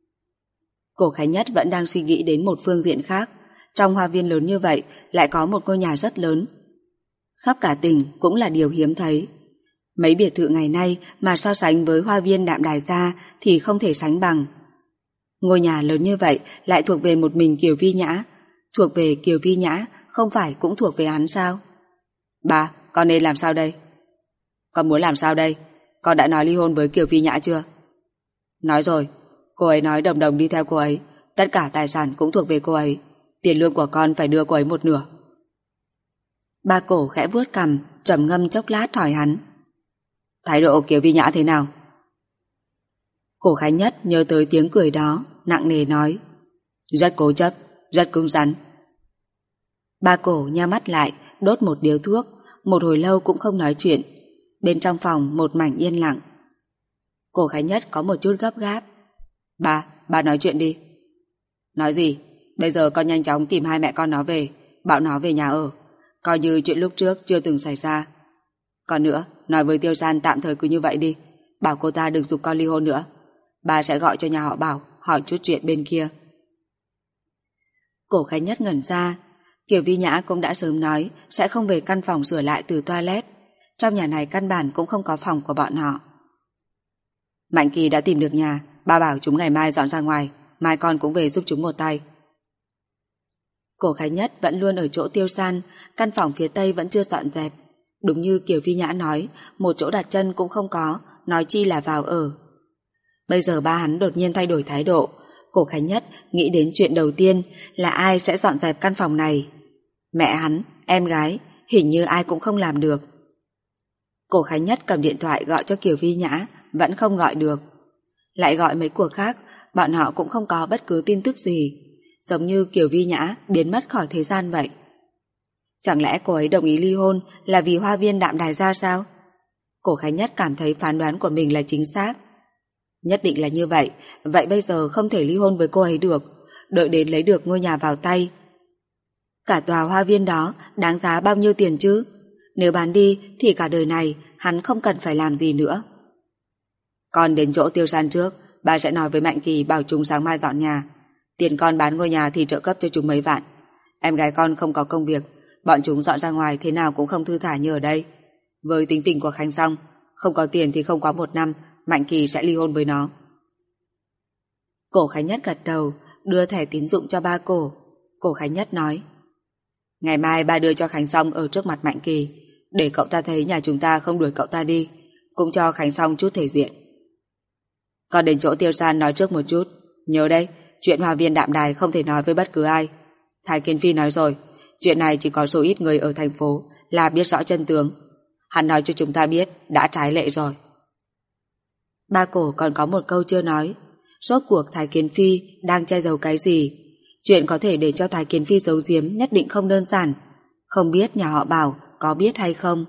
Cổ Khánh Nhất vẫn đang suy nghĩ đến một phương diện khác. Trong hoa viên lớn như vậy lại có một ngôi nhà rất lớn, khắp cả tỉnh cũng là điều hiếm thấy. Mấy biệt thự ngày nay mà so sánh với hoa viên Đạm Đài gia thì không thể sánh bằng. Ngôi nhà lớn như vậy lại thuộc về một mình Kiều Vi Nhã. Thuộc về Kiều Vi Nhã không phải cũng thuộc về hắn sao? Ba, con nên làm sao đây? Con muốn làm sao đây? Con đã nói ly hôn với Kiều Vi Nhã chưa? Nói rồi, cô ấy nói đồng đồng đi theo cô ấy, tất cả tài sản cũng thuộc về cô ấy. Tiền lương của con phải đưa cô ấy một nửa. Ba Cổ khẽ vuốt cằm, trầm ngâm chốc lát hỏi hắn. Thái độ Kiều Vi Nhã thế nào? Cổ Khánh Nhất nhớ tới tiếng cười đó, nặng nề nói. Rất cố chấp, rất cứng rắn. Ba Cổ nhắm mắt lại, đốt một điếu thuốc, một hồi lâu cũng không nói chuyện. Bên trong phòng một mảnh yên lặng. Cổ Khánh Nhất có một chút gấp gáp. Ba nói chuyện đi. Nói gì? Bây giờ con nhanh chóng tìm hai mẹ con nó về, bảo nó về nhà ở, coi như chuyện lúc trước chưa từng xảy ra. Còn nữa, nói với Tiêu San tạm thời cứ như vậy đi, bảo cô ta đừng giục con ly hôn nữa. Ba sẽ gọi cho nhà họ Bảo hỏi chút chuyện bên kia. Cổ Khánh Nhất ngẩn ra. Kiều Vi Nhã cũng đã sớm nói sẽ không về căn phòng sửa lại từ toilet. Trong nhà này căn bản cũng không có phòng của bọn họ. Mạnh Kỳ đã tìm được nhà, ba bảo chúng ngày mai dọn ra ngoài, mai con cũng về giúp chúng một tay. Cổ Khánh Nhất vẫn luôn ở chỗ Tiêu San, căn phòng phía tây vẫn chưa dọn dẹp. Đúng như Kiều Vi Nhã nói, một chỗ đặt chân cũng không có, nói chi là vào ở. Bây giờ ba hắn đột nhiên thay đổi thái độ. Cổ Khánh Nhất nghĩ đến chuyện đầu tiên là ai sẽ dọn dẹp căn phòng này. Mẹ hắn, em gái, hình như ai cũng không làm được. Cổ Khánh Nhất cầm điện thoại gọi cho Kiều Vi Nhã, vẫn không gọi được. Lại gọi mấy cuộc khác, bọn họ cũng không có bất cứ tin tức gì. Giống như Kiều Vi Nhã biến mất khỏi thế gian vậy. Chẳng lẽ cô ấy đồng ý ly hôn là vì Hoa Viên Đạm Đài ra sao? Cổ Khánh Nhất cảm thấy phán đoán của mình là chính xác. Nhất định là như vậy, vậy bây giờ không thể ly hôn với cô ấy được, đợi đến lấy được ngôi nhà vào tay. Cả tòa hoa viên đó đáng giá bao nhiêu tiền chứ? Nếu bán đi thì cả đời này hắn không cần phải làm gì nữa. Con đến chỗ Tiêu San trước, ba sẽ nói với Mạnh Kỳ bảo chúng sáng mai dọn nhà. Tiền con bán ngôi nhà thì trợ cấp cho chúng mấy vạn. Em gái con không có công việc, bọn chúng dọn ra ngoài thế nào cũng không thư thả như ở đây. Với tính tình của Khánh Song, không có tiền thì không quá 1 năm Mạnh Kỳ sẽ ly hôn với nó. Cổ Khánh Nhất gật đầu, đưa thẻ tín dụng cho ba cổ. Cổ Khánh Nhất nói: ngày mai ba đưa cho Khánh Song ở trước mặt Mạnh Kỳ, để cậu ta thấy nhà chúng ta không đuổi cậu ta đi, cũng cho Khánh Song chút thể diện. Còn đến chỗ Tiêu San nói trước một chút, nhớ đấy, chuyện Hoa Viên Đạm Đài không thể nói với bất cứ ai. Thái Kiến Phi nói rồi, chuyện này chỉ có số ít người ở thành phố là biết rõ chân tướng. Hắn nói cho chúng ta biết đã trái lệ rồi. Ba cổ còn có một câu chưa nói. Rốt cuộc Thái Kiến Phi đang che giấu cái gì? Chuyện có thể để cho Thái Kiến Phi giấu giếm nhất định không đơn giản. Không biết nhà họ Bảo có biết hay không?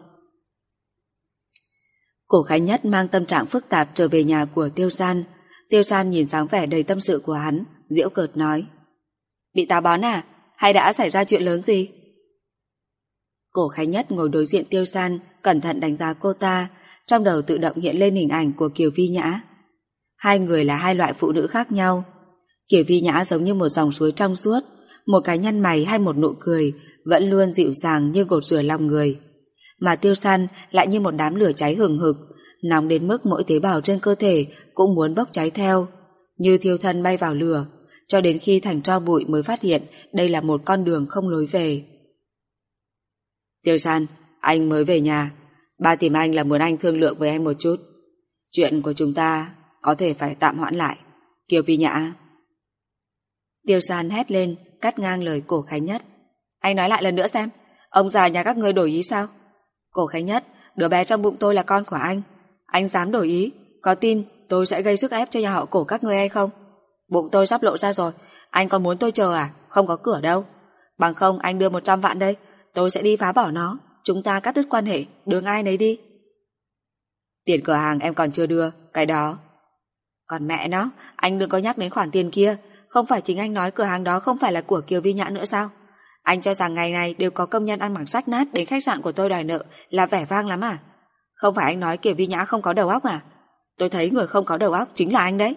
Cổ Khánh Nhất mang tâm trạng phức tạp trở về nhà của Tiêu San. Tiêu San nhìn dáng vẻ đầy tâm sự của hắn, giễu cợt nói: bị táo bón à? Hay đã xảy ra chuyện lớn gì? Cổ Khánh Nhất ngồi đối diện Tiêu San, cẩn thận đánh giá cô ta, trong đầu tự động hiện lên hình ảnh của Kiều Vi Nhã. Hai người là hai loại phụ nữ khác nhau. Kiều Vi Nhã giống như một dòng suối trong suốt, một cái nhăn mày hay một nụ cười vẫn luôn dịu dàng như gột rửa lòng người. Mà Tiêu San lại như một đám lửa cháy hừng hực, nóng đến mức mỗi tế bào trên cơ thể cũng muốn bốc cháy theo, như thiêu thân bay vào lửa, cho đến khi thành tro bụi mới phát hiện đây là một con đường không lối về. Tiêu San, anh mới về nhà. Ba tìm anh là muốn anh thương lượng với em một chút. Chuyện của chúng ta có thể phải tạm hoãn lại. Kiều Vi Nhã. Tiêu San hét lên, cắt ngang lời Cổ Khánh Nhất. Anh nói lại lần nữa xem, ông già nhà các ngươi đổi ý sao? Cổ Khánh Nhất, đứa bé trong bụng tôi là con của anh. Anh dám đổi ý, có tin tôi sẽ gây sức ép cho nhà họ Cổ các ngươi hay không? Bụng tôi sắp lộ ra rồi, anh còn muốn tôi chờ à? Không có cửa đâu. Bằng không anh đưa 100 vạn đây, tôi sẽ đi phá bỏ nó. Chúng ta cắt đứt quan hệ, đường ai nấy đi. Tiền cửa hàng em còn chưa đưa, cái đó. Còn mẹ nó, anh đừng có nhắc đến khoản tiền kia. Không phải chính anh nói cửa hàng đó không phải là của Kiều Vi Nhã nữa sao? Anh cho rằng ngày này đều có công nhân ăn mặc rách nát đến khách sạn của tôi đòi nợ là vẻ vang lắm à? Không phải anh nói Kiều Vi Nhã không có đầu óc à? Tôi thấy người không có đầu óc chính là anh đấy.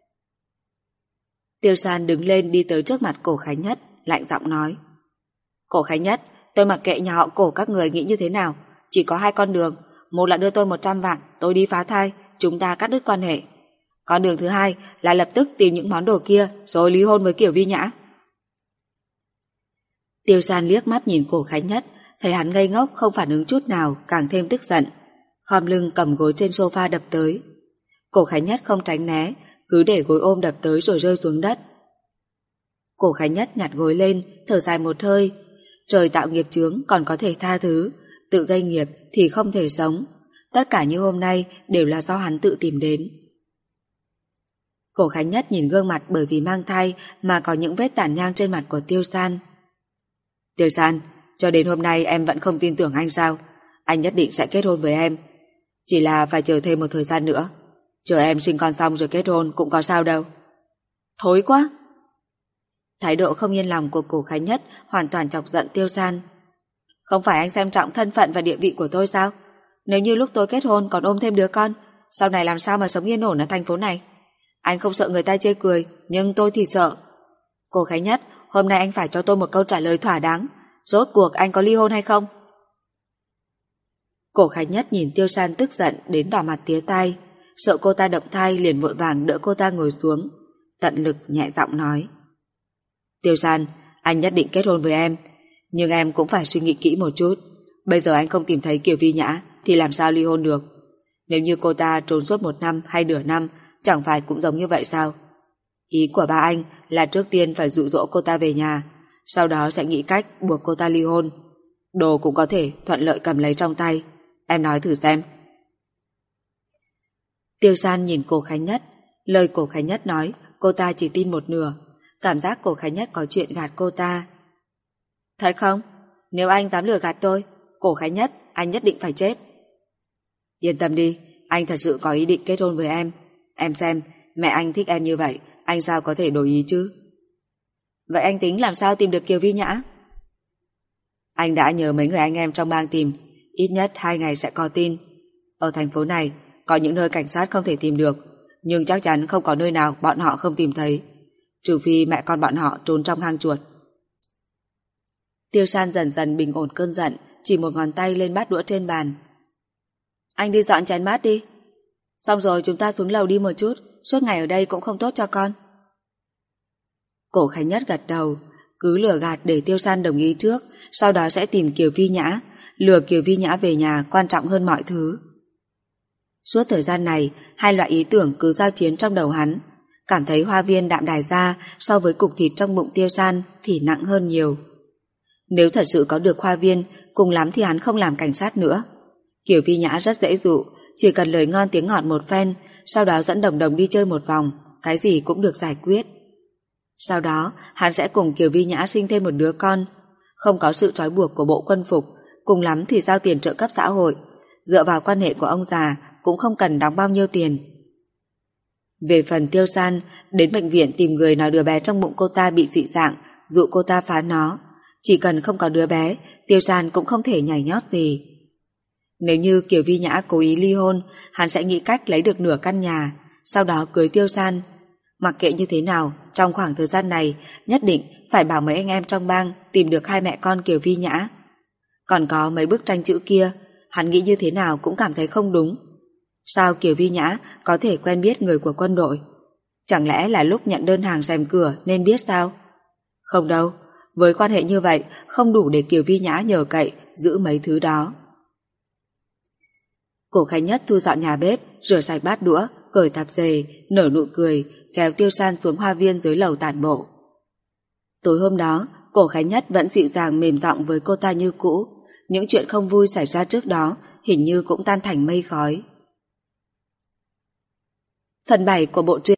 Tiêu San đứng lên đi tới trước mặt Cổ Khánh Nhất, lạnh giọng nói: Cổ Khánh Nhất, tôi mặc kệ nhà họ Cổ các người nghĩ như thế nào, chỉ có 2 con đường. Một là đưa tôi 100 vạn, tôi đi phá thai, chúng ta cắt đứt quan hệ. Con đường thứ hai là lập tức tìm những món đồ kia rồi ly hôn với Kiều Vi Nhã. Tiêu San liếc mắt nhìn Cổ Khánh Nhất, thấy hắn ngây ngốc không phản ứng chút nào, càng thêm tức giận, khom lưng cầm gối trên sofa đập tới. Cổ Khánh Nhất không tránh né, cứ để gối ôm đập tới rồi rơi xuống đất. Cổ Khánh Nhất nhặt gối lên, thở dài một hơi. Trời tạo nghiệp chướng còn có thể tha thứ, tự gây nghiệp thì không thể sống. Tất cả như hôm nay đều là do hắn tự tìm đến. Cổ Khánh Nhất nhìn gương mặt bởi vì mang thai mà có những vết tàn nhang trên mặt của Tiêu San. Tiêu San, cho đến hôm nay em vẫn không tin tưởng anh sao? Anh nhất định sẽ kết hôn với em. Chỉ là phải chờ thêm một thời gian nữa. Chờ em sinh con xong rồi kết hôn cũng có sao đâu. Thối quá. Thái độ không yên lòng của Cổ Khánh Nhất hoàn toàn chọc giận Tiêu San. Không phải anh xem trọng thân phận và địa vị của tôi sao? Nếu như lúc tôi kết hôn còn ôm thêm đứa con, sau này làm sao mà sống yên ổn ở thành phố này? Anh không sợ người ta chê cười, nhưng tôi thì sợ. Cổ Khánh Nhất, hôm nay anh phải cho tôi một câu trả lời thỏa đáng. Rốt cuộc anh có ly hôn hay không? Cổ Khánh Nhất nhìn Tiêu San tức giận đến đỏ mặt tía tai, sợ cô ta động thai liền vội vàng đỡ cô ta ngồi xuống, tận lực nhẹ giọng nói. Tiêu San, anh nhất định kết hôn với em, nhưng em cũng phải suy nghĩ kỹ một chút. Bây giờ anh không tìm thấy Kiều Vi Nhã thì làm sao ly hôn được? Nếu như cô ta trốn suốt 1 năm hay nửa năm, chẳng phải cũng giống như vậy sao? Ý của ba anh là trước tiên phải dụ dỗ cô ta về nhà, sau đó sẽ nghĩ cách buộc cô ta ly hôn. Đồ cũng có thể thuận lợi cầm lấy trong tay. Em nói thử xem. Tiêu San nhìn Cổ Khánh Nhất. Lời Cổ Khánh Nhất nói cô ta chỉ tin một nửa. Cảm giác Cổ Khánh Nhất có chuyện gạt cô ta. Thật không? Nếu anh dám lừa gạt tôi, Cổ Khánh Nhất, anh nhất định phải chết. Yên tâm đi, anh thật sự có ý định kết hôn với em. Em xem, mẹ anh thích em như vậy, anh sao có thể đổi ý chứ? Vậy anh tính làm sao tìm được Kiều Vi Nhã? Anh đã nhờ mấy người anh em trong bang tìm, ít nhất 2 ngày sẽ có tin. Ở thành phố này, có những nơi cảnh sát không thể tìm được, nhưng chắc chắn không có nơi nào bọn họ không tìm thấy, trừ phi mẹ con bọn họ trốn trong hang chuột. Tiêu San dần dần bình ổn cơn giận, chỉ một ngón tay lên bát đũa trên bàn. Anh đi dọn chén bát đi. Xong rồi chúng ta xuống lầu đi một chút, suốt ngày ở đây cũng không tốt cho con. Cổ Khánh Nhất gật đầu, cứ lừa gạt để Tiêu San đồng ý trước, sau đó sẽ tìm Kiều Vi Nhã, lừa Kiều Vi Nhã về nhà quan trọng hơn mọi thứ. Suốt thời gian này, 2 loại ý tưởng cứ giao chiến trong đầu hắn, cảm thấy hoa viên Đạm Đài Gia so với cục thịt trong bụng Tiêu San thì nặng hơn nhiều. Nếu thật sự có được hoa viên, cùng lắm thì hắn không làm cảnh sát nữa. Kiều Vi Nhã rất dễ dụ, chỉ cần lời ngon tiếng ngọt một phen, sau đó dẫn Đồng Đồng đi chơi một vòng, cái gì cũng được giải quyết. Sau đó, hắn sẽ cùng Kiều Vi Nhã sinh thêm một đứa con, không có sự trói buộc của bộ quân phục, cùng lắm thì giao tiền trợ cấp xã hội, dựa vào quan hệ của ông già cũng không cần đóng bao nhiêu tiền. Về phần Tiêu San, đến bệnh viện tìm người nói đứa bé trong bụng cô ta bị dị dạng, dụ cô ta phá nó. Chỉ cần không có đứa bé, Tiêu San cũng không thể nhảy nhót gì. Nếu như Kiều Vi Nhã cố ý ly hôn, hắn sẽ nghĩ cách lấy được nửa căn nhà, sau đó cưới Tiêu San. Mặc kệ như thế nào, trong khoảng thời gian này, nhất định phải bảo mấy anh em trong bang tìm được 2 mẹ con Kiều Vi Nhã. Còn có mấy bức tranh chữ kia, hắn nghĩ như thế nào cũng cảm thấy không đúng. Sao Kiều Vi Nhã có thể quen biết người của quân đội? Chẳng lẽ là lúc nhận đơn hàng rèm cửa nên biết sao? Không đâu, với quan hệ như vậy không đủ để Kiều Vi Nhã nhờ cậy giữ mấy thứ đó. Cổ Khánh Nhất thu dọn nhà bếp, rửa sạch bát đũa, cởi tạp dề, nở nụ cười, kéo Tiêu San xuống hoa viên dưới lầu tản bộ. Tối hôm đó, Cổ Khánh Nhất vẫn dịu dàng mềm giọng với cô ta như cũ. Những chuyện không vui xảy ra trước đó hình như cũng tan thành mây khói. Phần 7 của bộ truyện